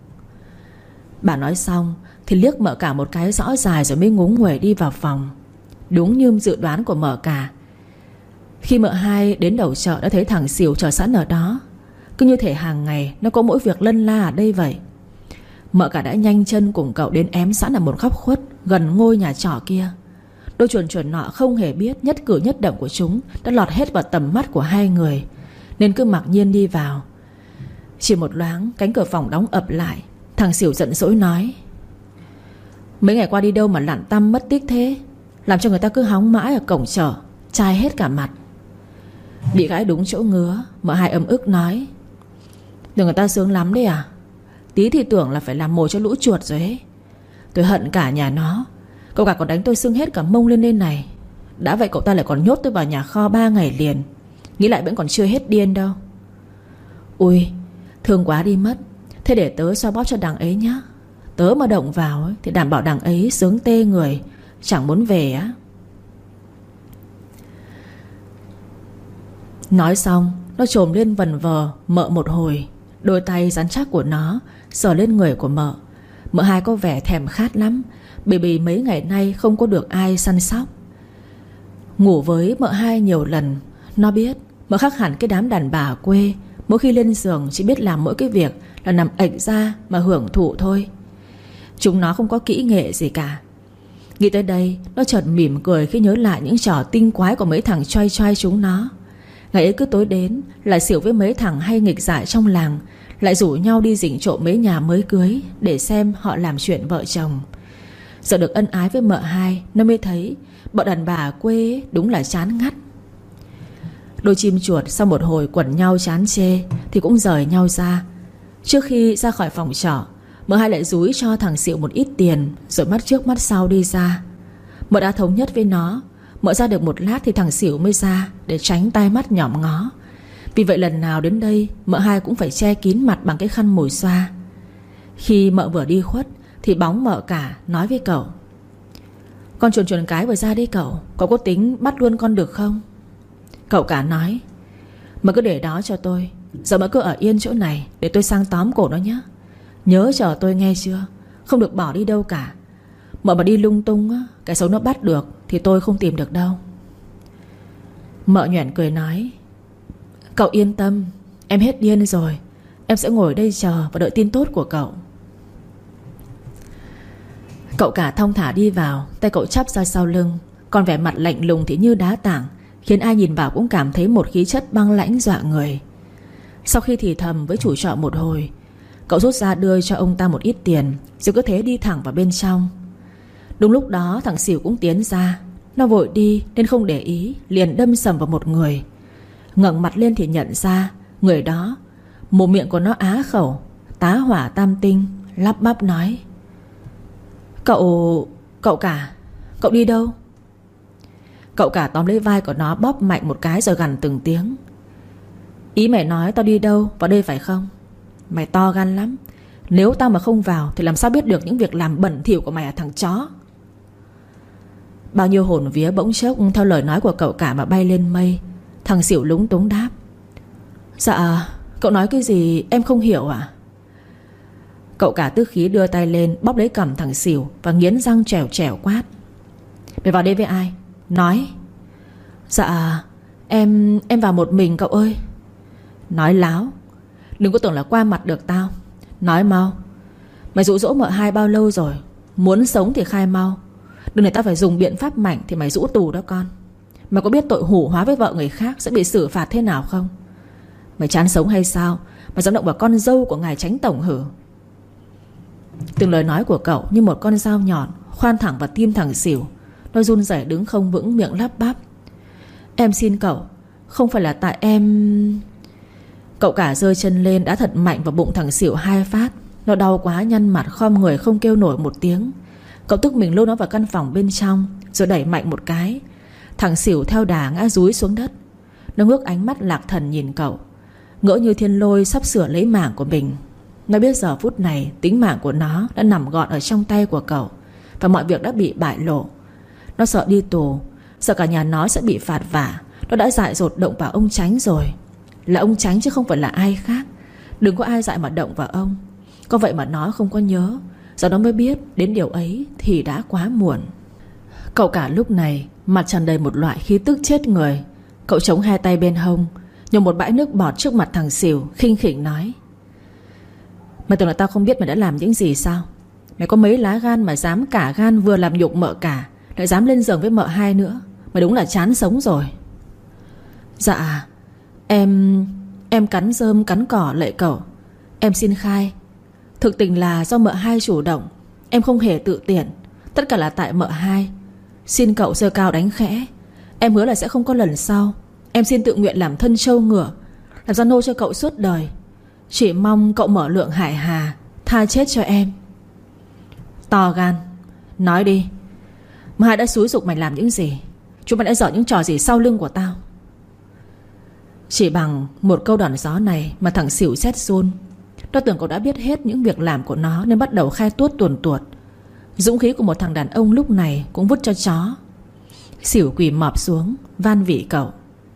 Bà nói xong thì liếc mợ cả một cái rõ dài rồi mới ngúng nguẩy đi vào phòng. Đúng như dự đoán của mợ cả. Khi mợ hai đến đầu chợ đã thấy thằng Xỉu chờ sẵn ở đó. Cứ như thể hàng ngày nó có mỗi việc lân la ở đây vậy. Mợ cả đã nhanh chân cùng cậu đến ém sẵn ở một góc khuất gần ngôi nhà trọ kia. Đôi chuồn chuồn nọ không hề biết nhất cử nhất động của chúng đã lọt hết vào tầm mắt của hai người, nên cứ mặc nhiên đi vào. Chỉ một loáng cánh cửa phòng đóng ập lại. Thằng Xỉu giận dỗi nói: Mấy ngày qua đi đâu mà lặn tăm mất tích thế, làm cho người ta cứ hóng mãi ở cổng chợ, chai hết cả mặt. Bị gãi đúng chỗ ngứa, mợ hai ấm ức nói: Tưởng người ta sướng lắm đấy à? Tí thì tưởng là phải làm mồi cho lũ chuột rồi ấy. Tôi hận cả nhà nó. Cậu cả còn đánh tôi sưng hết cả mông lên đây này. Đã vậy cậu ta lại còn nhốt tôi vào nhà kho ba ngày liền. Nghĩ lại vẫn còn chưa hết điên đâu. Ui, thương quá đi mất. Thế để tớ xoa bóp cho đằng ấy nhá. Tớ mà động vào ấy, thì đảm bảo đằng ấy sướng tê người, chẳng muốn về á. Nói xong, nó trồm lên vần vờ mợ một hồi. Đôi tay rắn chắc của nó sờ lên người của mợ. Mợ hai có vẻ thèm khát lắm, bởi vì mấy ngày nay không có được ai săn sóc. Ngủ với mợ hai nhiều lần. Nó biết mợ khác hẳn cái đám đàn bà quê. Mỗi khi lên giường chỉ biết làm mỗi cái việc là nằm ệch ra mà hưởng thụ thôi. Chúng nó không có kỹ nghệ gì cả. Nghĩ tới đây, nó chợt mỉm cười khi nhớ lại những trò tinh quái của mấy thằng choai choai chúng nó. Ngày ấy cứ tối đến lại xỉu với mấy thằng hay nghịch dại trong làng, lại rủ nhau đi rình trộm mấy nhà mới cưới để xem họ làm chuyện vợ chồng. Giờ được ân ái với mợ hai, nó mới thấy bọn đàn bà quê đúng là chán ngắt. Đôi chim chuột sau một hồi quẩn nhau chán chê thì cũng rời nhau ra. Trước khi ra khỏi phòng trọ, mợ hai lại dúi cho thằng Xỉu một ít tiền, rồi mắt trước mắt sau đi ra. Mợ đã thống nhất với nó, mợ ra được một lát thì thằng Xỉu mới ra, để tránh tai mắt nhỏm ngó. Vì vậy lần nào đến đây, mợ hai cũng phải che kín mặt bằng cái khăn mùi xoa. Khi mợ vừa đi khuất thì bóng mợ cả nói với cậu: Con chuồn chuồn cái vừa ra đi cậu, cậu có tính bắt luôn con được không? Cậu cả nói: Mợ cứ để đó cho tôi. Giờ mợ cứ ở yên chỗ này để tôi sang tóm cổ nó nhé. Nhớ chờ tôi nghe chưa, không được bỏ đi đâu cả. Mợ mà đi lung tung á, cái xấu nó bắt được thì tôi không tìm được đâu. Mợ nhoẻn cười nói: Cậu yên tâm, em hết điên rồi. Em sẽ ngồi đây chờ và đợi tin tốt của cậu. Cậu cả thong thả đi vào, tay cậu chắp ra sau lưng, còn vẻ mặt lạnh lùng thì như đá tảng, khiến ai nhìn vào cũng cảm thấy một khí chất băng lãnh dọa người. Sau khi thì thầm với chủ trọ một hồi, cậu rút ra đưa cho ông ta một ít tiền, rồi cứ thế đi thẳng vào bên trong. Đúng lúc đó thằng Xỉu cũng tiến ra. Nó vội đi nên không để ý, liền đâm sầm vào một người. Ngẩng mặt lên thì nhận ra người đó, mồm miệng của nó á khẩu, tá hỏa tam tinh, lắp bắp nói: Cậu... cậu cả, cậu đi đâu? Cậu cả tóm lấy vai của nó bóp mạnh một cái rồi gằn từng tiếng: Ý mày nói tao đi đâu, vào đây phải không? Mày to gan lắm. Nếu tao mà không vào thì làm sao biết được những việc làm bẩn thỉu của mày à thằng chó. Bao nhiêu hồn vía bỗng chốc theo lời nói của cậu cả mà bay lên mây. Thằng Xỉu lúng túng đáp: Dạ, cậu nói cái gì em không hiểu à? Cậu cả tức khí đưa tay lên bóp lấy cằm thằng Xỉu và nghiến răng trèo trèo quát: Mày vào đây với ai? Nói. Dạ, em... em vào một mình cậu ơi. Nói láo. Đừng có tưởng là qua mặt được tao. Nói mau. Mày dụ dỗ mợ hai bao lâu rồi? Muốn sống thì khai mau. Đừng để tao phải dùng biện pháp mạnh thì mày rũ tù đó con. Mày có biết tội hủ hóa với vợ người khác sẽ bị xử phạt thế nào không? Mày chán sống hay sao mà dám động vào con dâu của ngài Chánh Tổng hử? Từng lời nói của cậu như một con dao nhọn khoan thẳng vào tim thằng Xỉu. Nó run rẩy đứng không vững, miệng lắp bắp: Em xin cậu, không phải là tại em... Cậu cả giơ chân lên đá thật mạnh vào bụng thằng Xỉu hai phát. Nó đau quá nhăn mặt khom người không kêu nổi một tiếng. Cậu tức mình lôi nó vào căn phòng bên trong, rồi đẩy mạnh một cái. Thằng Xỉu theo đà ngã dúi xuống đất. Nó ngước ánh mắt lạc thần nhìn cậu, ngỡ như thiên lôi sắp sửa lấy mạng của mình. Nó biết giờ phút này tính mạng của nó đã nằm gọn ở trong tay của cậu, và mọi việc đã bị bại lộ. Nó sợ đi tù, sợ cả nhà nó sẽ bị phạt vả. Nó đã dại dột động vào ông Chánh rồi. Là ông Chánh chứ không phải là ai khác. Đừng có ai dại mà động vào ông. Có vậy mà nó không có nhớ. Giờ nó mới biết đến điều ấy thì đã quá muộn. Cậu cả lúc này mặt tràn đầy một loại khí tức chết người. Cậu chống hai tay bên hông, nhổ một bãi nước bọt trước mặt thằng Xỉu, khinh khỉnh nói: Mày tưởng là tao không biết mày đã làm những gì sao? Mày có mấy lá gan mà dám cả gan vừa làm nhục mợ cả, lại dám lên giường với mợ hai nữa. Mày đúng là chán sống rồi. Dạ, em... em cắn rơm cắn cỏ lạy cậu. Em xin khai, thực tình là do mợ hai chủ động. Em không hề tự tiện. Tất cả là tại mợ hai. Xin cậu giơ cao đánh khẽ. Em hứa là sẽ không có lần sau. Em xin tự nguyện làm thân trâu ngựa, làm gia nô cho cậu suốt đời. Chỉ mong cậu mở lượng hải hà, tha chết cho em. To gan, nói đi. Mợ hai đã xúi giục mày làm những gì? Chúng mày đã dở những trò gì sau lưng của tao? Chỉ bằng một câu đòn gió này mà thằng xỉu rét run. Nó tưởng cậu đã biết hết những việc làm của nó nên bắt đầu khai tuốt tuồn tuột. Dũng khí của một thằng đàn ông lúc này cũng vứt cho chó. Xỉu quỳ mọp xuống van vỉ cậu.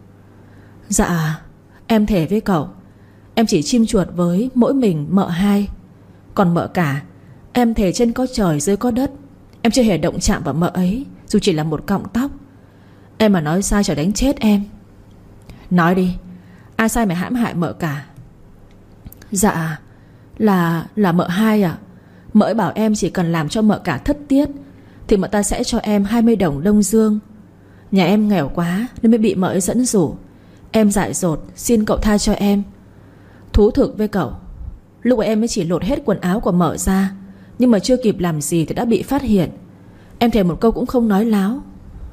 Dạ, em thề với cậu, em chỉ chim chuột với mỗi mình mợ hai. Còn mợ cả, em thề trên có trời dưới có đất, em chưa hề động chạm vào mợ ấy, dù chỉ là một cọng tóc. Em mà nói sai trời đánh chết em. Nói đi, ai sai mày hãm hại mợ cả? Dạ, là là mợ hai ạ. Mợ ấy bảo em chỉ cần làm cho mợ cả thất tiết thì mợ ta sẽ cho em hai mươi đồng Đông Dương. Nhà em nghèo quá nên mới bị mợ ấy dẫn dụ. Em dại dột xin cậu tha cho em. Thú thực với cậu, lúc ấy em mới chỉ lột hết quần áo của mợ ra, nhưng mà chưa kịp làm gì thì đã bị phát hiện. Em thề một câu cũng không nói láo.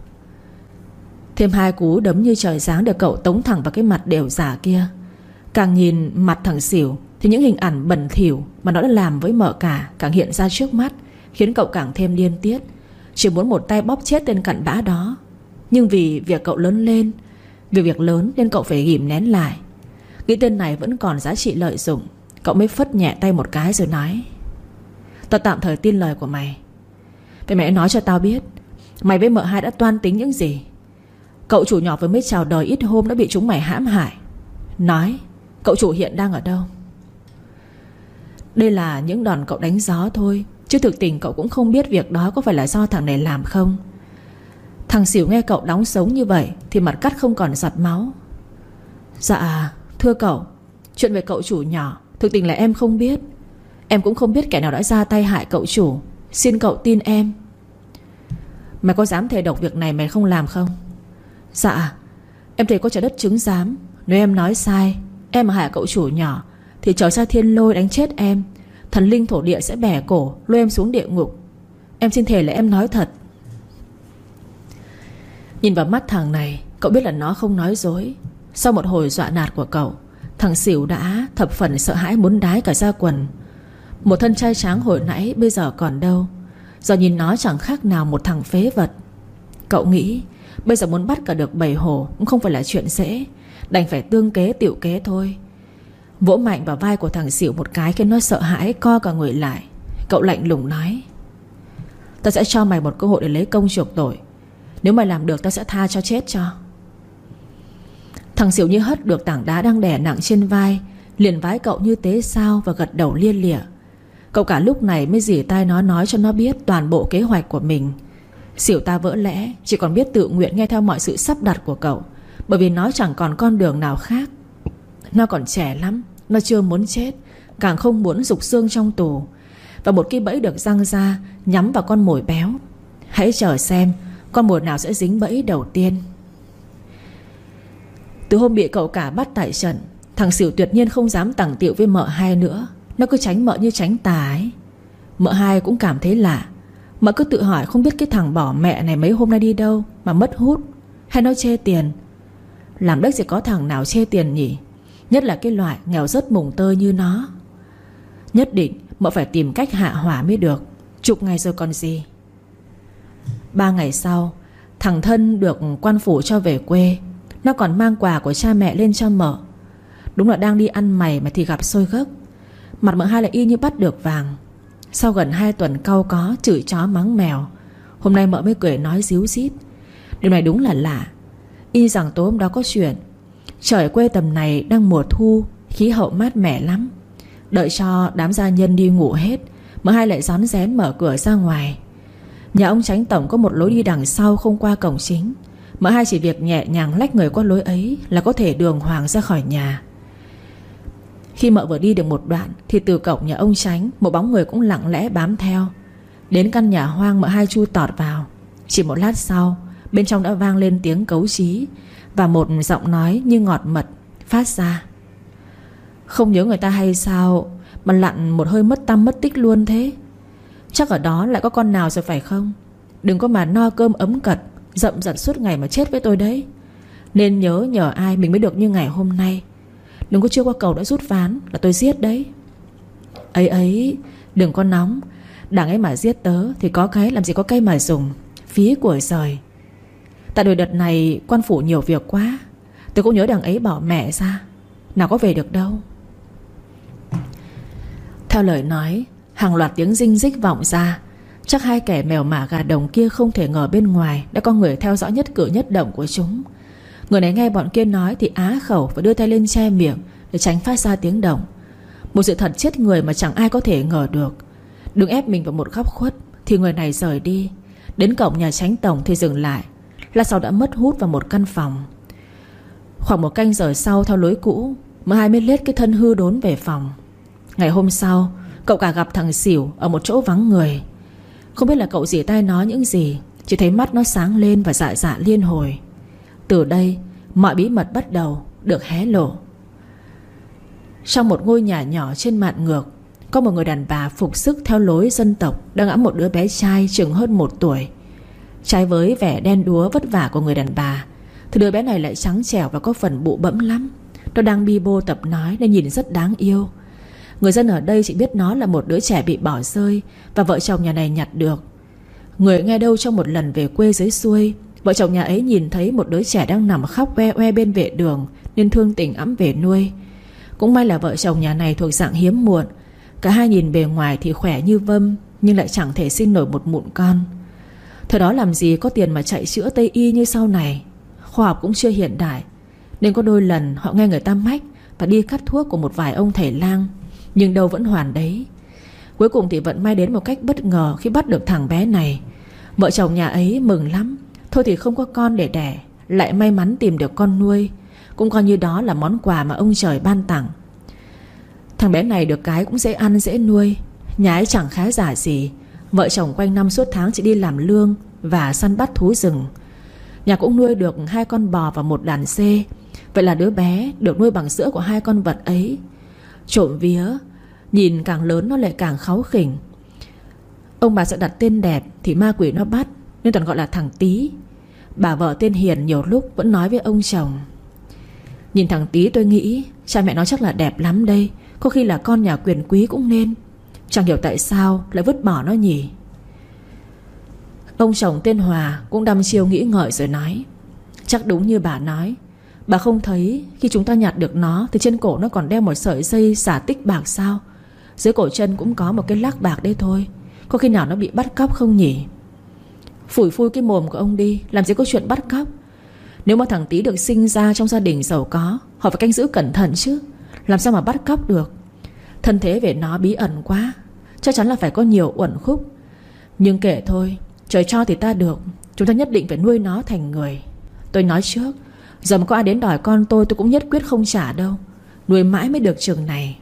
Thêm hai cú đấm như trời giáng để cậu tống thẳng vào cái mặt đều giả kia. Càng nhìn mặt thằng xỉu thì những hình ảnh bẩn thỉu mà nó đã làm với mợ cả càng hiện ra trước mắt, khiến cậu càng thêm điên tiết, chỉ muốn một tay bóp chết tên cặn bã đó. Nhưng vì việc cậu lớn lên, vì việc lớn nên cậu phải ghìm nén lại. Nghĩ tên này vẫn còn giá trị lợi dụng, cậu mới phất nhẹ tay một cái rồi nói: Tao tạm thời tin lời của mày. Vậy mày nói cho tao biết, mày với mợ hai đã toan tính những gì? Cậu chủ nhỏ vừa mới chào đời ít hôm đã bị chúng mày hãm hại. Nói, cậu chủ hiện đang ở đâu? Đây là những đòn cậu đánh gió thôi, chứ thực tình cậu cũng không biết việc đó có phải là do thằng này làm không. Thằng xỉu nghe cậu đóng sống như vậy thì mặt cắt không còn giọt máu. Dạ, thưa cậu, chuyện về cậu chủ nhỏ thực tình là em không biết. Em cũng không biết kẻ nào đã ra tay hại cậu chủ. Xin cậu tin em. Mày có dám thề độc việc này mày không làm không? Dạ, em thề có trời đất chứng giám. Nếu em nói sai, em mà hại cậu chủ nhỏ thì trời xa thiên lôi đánh chết em. Thần linh thổ địa sẽ bẻ cổ lôi em xuống địa ngục. Em xin thề là em nói thật. Nhìn vào mắt thằng này, cậu biết là nó không nói dối. Sau một hồi dọa nạt của cậu, thằng xỉu đã thập phần sợ hãi muốn đái cả ra quần. Một thân trai tráng hồi nãy bây giờ còn đâu. Giờ nhìn nó chẳng khác nào một thằng phế vật. Cậu nghĩ bây giờ muốn bắt cả được bầy hổ cũng không phải là chuyện dễ, đành phải tương kế tựu kế thôi. Vỗ mạnh vào vai của thằng xỉu một cái khiến nó sợ hãi co cả người lại. Cậu lạnh lùng nói: Tao sẽ cho mày một cơ hội để lấy công chuộc tội. Nếu mày làm được tao sẽ tha cho chết cho. Thằng xỉu như hất được tảng đá đang đè nặng trên vai, liền vái cậu như tế sao và gật đầu lia lịa. Cậu cả lúc này mới dỉ tai nó nói cho nó biết toàn bộ kế hoạch của mình. Xỉu ta vỡ lẽ chỉ còn biết tự nguyện nghe theo mọi sự sắp đặt của cậu, bởi vì nó chẳng còn con đường nào khác. Nó còn trẻ lắm, nó chưa muốn chết, càng không muốn rục xương trong tù. Và một cái bẫy được giăng ra nhắm vào con mồi béo. Hãy chờ xem con mồi nào sẽ dính bẫy đầu tiên. Từ hôm bị cậu cả bắt tại trận, thằng xỉu tuyệt nhiên không dám tằng tiệu với mợ hai nữa. Nó cứ tránh mợ như tránh tà ấy. Mợ hai cũng cảm thấy lạ. Mợ cứ tự hỏi không biết cái thằng bỏ mẹ này mấy hôm nay đi đâu mà mất hút, hay nó chê tiền. Làm đất gì có thằng nào chê tiền nhỉ? Nhất là cái loại nghèo rớt mùng tơi như nó. Nhất định mợ phải tìm cách hạ hỏa mới được. Chục ngày rồi còn gì. Ba ngày sau, thằng Thân được quan phủ cho về quê. Nó còn mang quà của cha mẹ lên cho mợ. Đúng là đang đi ăn mày mà thì gặp xôi gấc. Mặt mợ hai lại y như bắt được vàng. Sau gần hai tuần cau có chửi chó mắng mèo, hôm nay mợ mới cười nói díu dít. Điều này đúng là lạ. Y rằng tối hôm đó có chuyện. Trời quê tầm này đang mùa thu, khí hậu mát mẻ lắm. Đợi cho đám gia nhân đi ngủ hết, mợ hai lại rón rén mở cửa ra ngoài. Nhà ông Chánh tổng có một lối đi đằng sau không qua cổng chính. Mợ hai chỉ việc nhẹ nhàng lách người qua lối ấy là có thể đường hoàng ra khỏi nhà. Khi mợ vừa đi được một đoạn thì từ cổng nhà ông Chánh, một bóng người cũng lặng lẽ bám theo. Đến căn nhà hoang mợ hai chui tọt vào. Chỉ một lát sau, bên trong đã vang lên tiếng cấu chí và một giọng nói như ngọt mật phát ra: Không nhớ người ta hay sao mà lặn một hơi mất tăm mất tích luôn thế? Chắc ở đó lại có con nào rồi phải không? Đừng có mà no cơm ấm cật, dậm dật suốt ngày mà chết với tôi đấy. Nên nhớ nhờ ai mình mới được như ngày hôm nay. Đừng có chưa qua cầu đã rút ván là tôi giết đấy. Ấy ấy, đừng có nóng. Đằng ấy mà giết tớ thì có cái làm gì có cây mà dùng. Phí của trời. Tại đời đợt này quan phủ nhiều việc quá. Tớ cũng nhớ đằng ấy bỏ mẹ ra, nào có về được đâu. Theo lời nói, hàng loạt tiếng rinh rích vọng ra. Chắc hai kẻ mèo mả gà đồng kia không thể ngờ bên ngoài đã có người theo dõi nhất cử nhất động của chúng. Người này nghe bọn kia nói thì á khẩu và đưa tay lên che miệng để tránh phát ra tiếng động. Một sự thật chết người mà chẳng ai có thể ngờ được. Đừng ép mình vào một góc khuất thì người này rời đi. Đến cổng nhà Chánh tổng thì dừng lại. Lát sau đã mất hút vào một căn phòng. Khoảng một canh giờ sau, theo lối cũ, mợ hai mới lết cái thân hư đốn về phòng. Ngày hôm sau, cậu cả gặp thằng Xỉu ở một chỗ vắng người. Không biết là cậu dì tai nói những gì, chỉ thấy mắt nó sáng lên và dạ dạ liên hồi. Từ đây mọi bí mật bắt đầu được hé lộ. Trong một ngôi nhà nhỏ trên mạn ngược, có một người đàn bà phục sức theo lối dân tộc đang ẵm một đứa bé trai chừng hơn một tuổi. Trái với vẻ đen đúa vất vả của người đàn bà thì đứa bé này lại trắng trẻo và có phần bụ bẫm lắm. Nó đang bi bô tập nói nên nhìn rất đáng yêu. Người dân ở đây chỉ biết nó là một đứa trẻ bị bỏ rơi và vợ chồng nhà này nhặt được. Người nghe đâu trong một lần về quê dưới xuôi, vợ chồng nhà ấy nhìn thấy một đứa trẻ đang nằm khóc oe oe bên vệ đường nên thương tình ẵm về nuôi. Cũng may là vợ chồng nhà này thuộc dạng hiếm muộn. Cả hai nhìn bề ngoài thì khỏe như vâm, nhưng lại chẳng thể sinh nổi một mụn con. Thời đó làm gì có tiền mà chạy chữa Tây y như sau này. Khoa học cũng chưa hiện đại, nên có đôi lần họ nghe người ta mách và đi cắt thuốc của một vài ông thầy lang, nhưng đâu vẫn hoàn đấy. Cuối cùng thì vận may đến một cách bất ngờ khi bắt được thằng bé này. Vợ chồng nhà ấy mừng lắm. Thôi thì không có con để đẻ, lại may mắn tìm được con nuôi. Cũng coi như đó là món quà mà ông trời ban tặng. Thằng bé này được cái cũng dễ ăn dễ nuôi. Nhà ấy chẳng khá giả gì. Vợ chồng quanh năm suốt tháng chỉ đi làm lương và săn bắt thú rừng. Nhà cũng nuôi được hai con bò và một đàn dê. Vậy là đứa bé được nuôi bằng sữa của hai con vật ấy. Trộm vía, nhìn càng lớn nó lại càng kháu khỉnh. Ông bà sẽ đặt tên đẹp thì ma quỷ nó bắt, nên toàn gọi là thằng Tí. Bà vợ tên Hiền nhiều lúc vẫn nói với ông chồng: nhìn thằng Tí tôi nghĩ cha mẹ nó chắc là đẹp lắm đây. Có khi là con nhà quyền quý cũng nên. Chẳng hiểu tại sao lại vứt bỏ nó nhỉ. Ông chồng tên Hòa cũng đăm chiêu nghĩ ngợi rồi nói: chắc đúng như bà nói. Bà không thấy khi chúng ta nhặt được nó thì trên cổ nó còn đeo một sợi dây xả tích bạc sao? Dưới cổ chân cũng có một cái lác bạc đấy thôi. Có khi nào nó bị bắt cóc không nhỉ? Phủi phui cái mồm của ông đi. Làm gì có chuyện bắt cóc. Nếu mà thằng Tí được sinh ra trong gia đình giàu có, họ phải canh giữ cẩn thận chứ. Làm sao mà bắt cóc được. Thân thế về nó bí ẩn quá, chắc chắn là phải có nhiều uẩn khúc. Nhưng kệ thôi, trời cho thì ta được. Chúng ta nhất định phải nuôi nó thành người. Tôi nói trước, giờ mà có ai đến đòi con tôi Tôi cũng nhất quyết không trả đâu. Nuôi mãi mới được chừng này.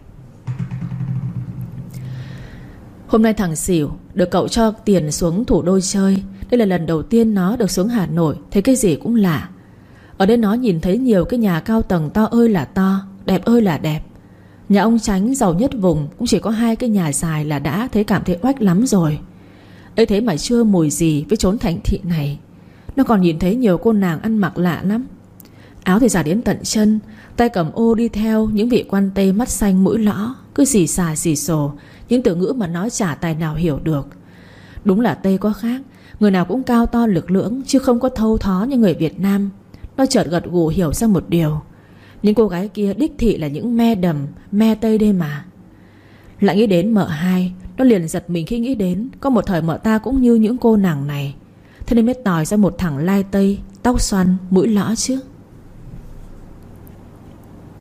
Hôm nay thằng Xỉu được cậu cho tiền xuống thủ đô chơi. Đây là lần đầu tiên nó được xuống Hà Nội. Thấy cái gì cũng lạ. Ở đây nó nhìn thấy nhiều cái nhà cao tầng to ơi là to, đẹp ơi là đẹp. Nhà ông Chánh giàu nhất vùng cũng chỉ có hai cái nhà dài là đã thấy cảm thấy oách lắm rồi. Ấy thế mà chưa mùi gì với chốn thành thị này. Nó còn nhìn thấy nhiều cô nàng ăn mặc lạ lắm. Áo thì giả đến tận chân, tay cầm ô đi theo những vị quan tây mắt xanh mũi lõ, cứ xì xà xì xồ những từ ngữ mà nó chả tài nào hiểu được. Đúng là Tây có khác. Người nào cũng cao to lực lưỡng, chứ không có thâu thó như người Việt Nam. Nó chợt gật gù hiểu ra một điều. Những cô gái kia đích thị là những me đầm, me Tây đây mà. Lại nghĩ đến mợ hai, nó liền giật mình khi nghĩ đến có một thời mợ ta cũng như những cô nàng này. Thế nên mới tòi ra một thằng lai Tây, tóc xoăn, mũi lõ chứ.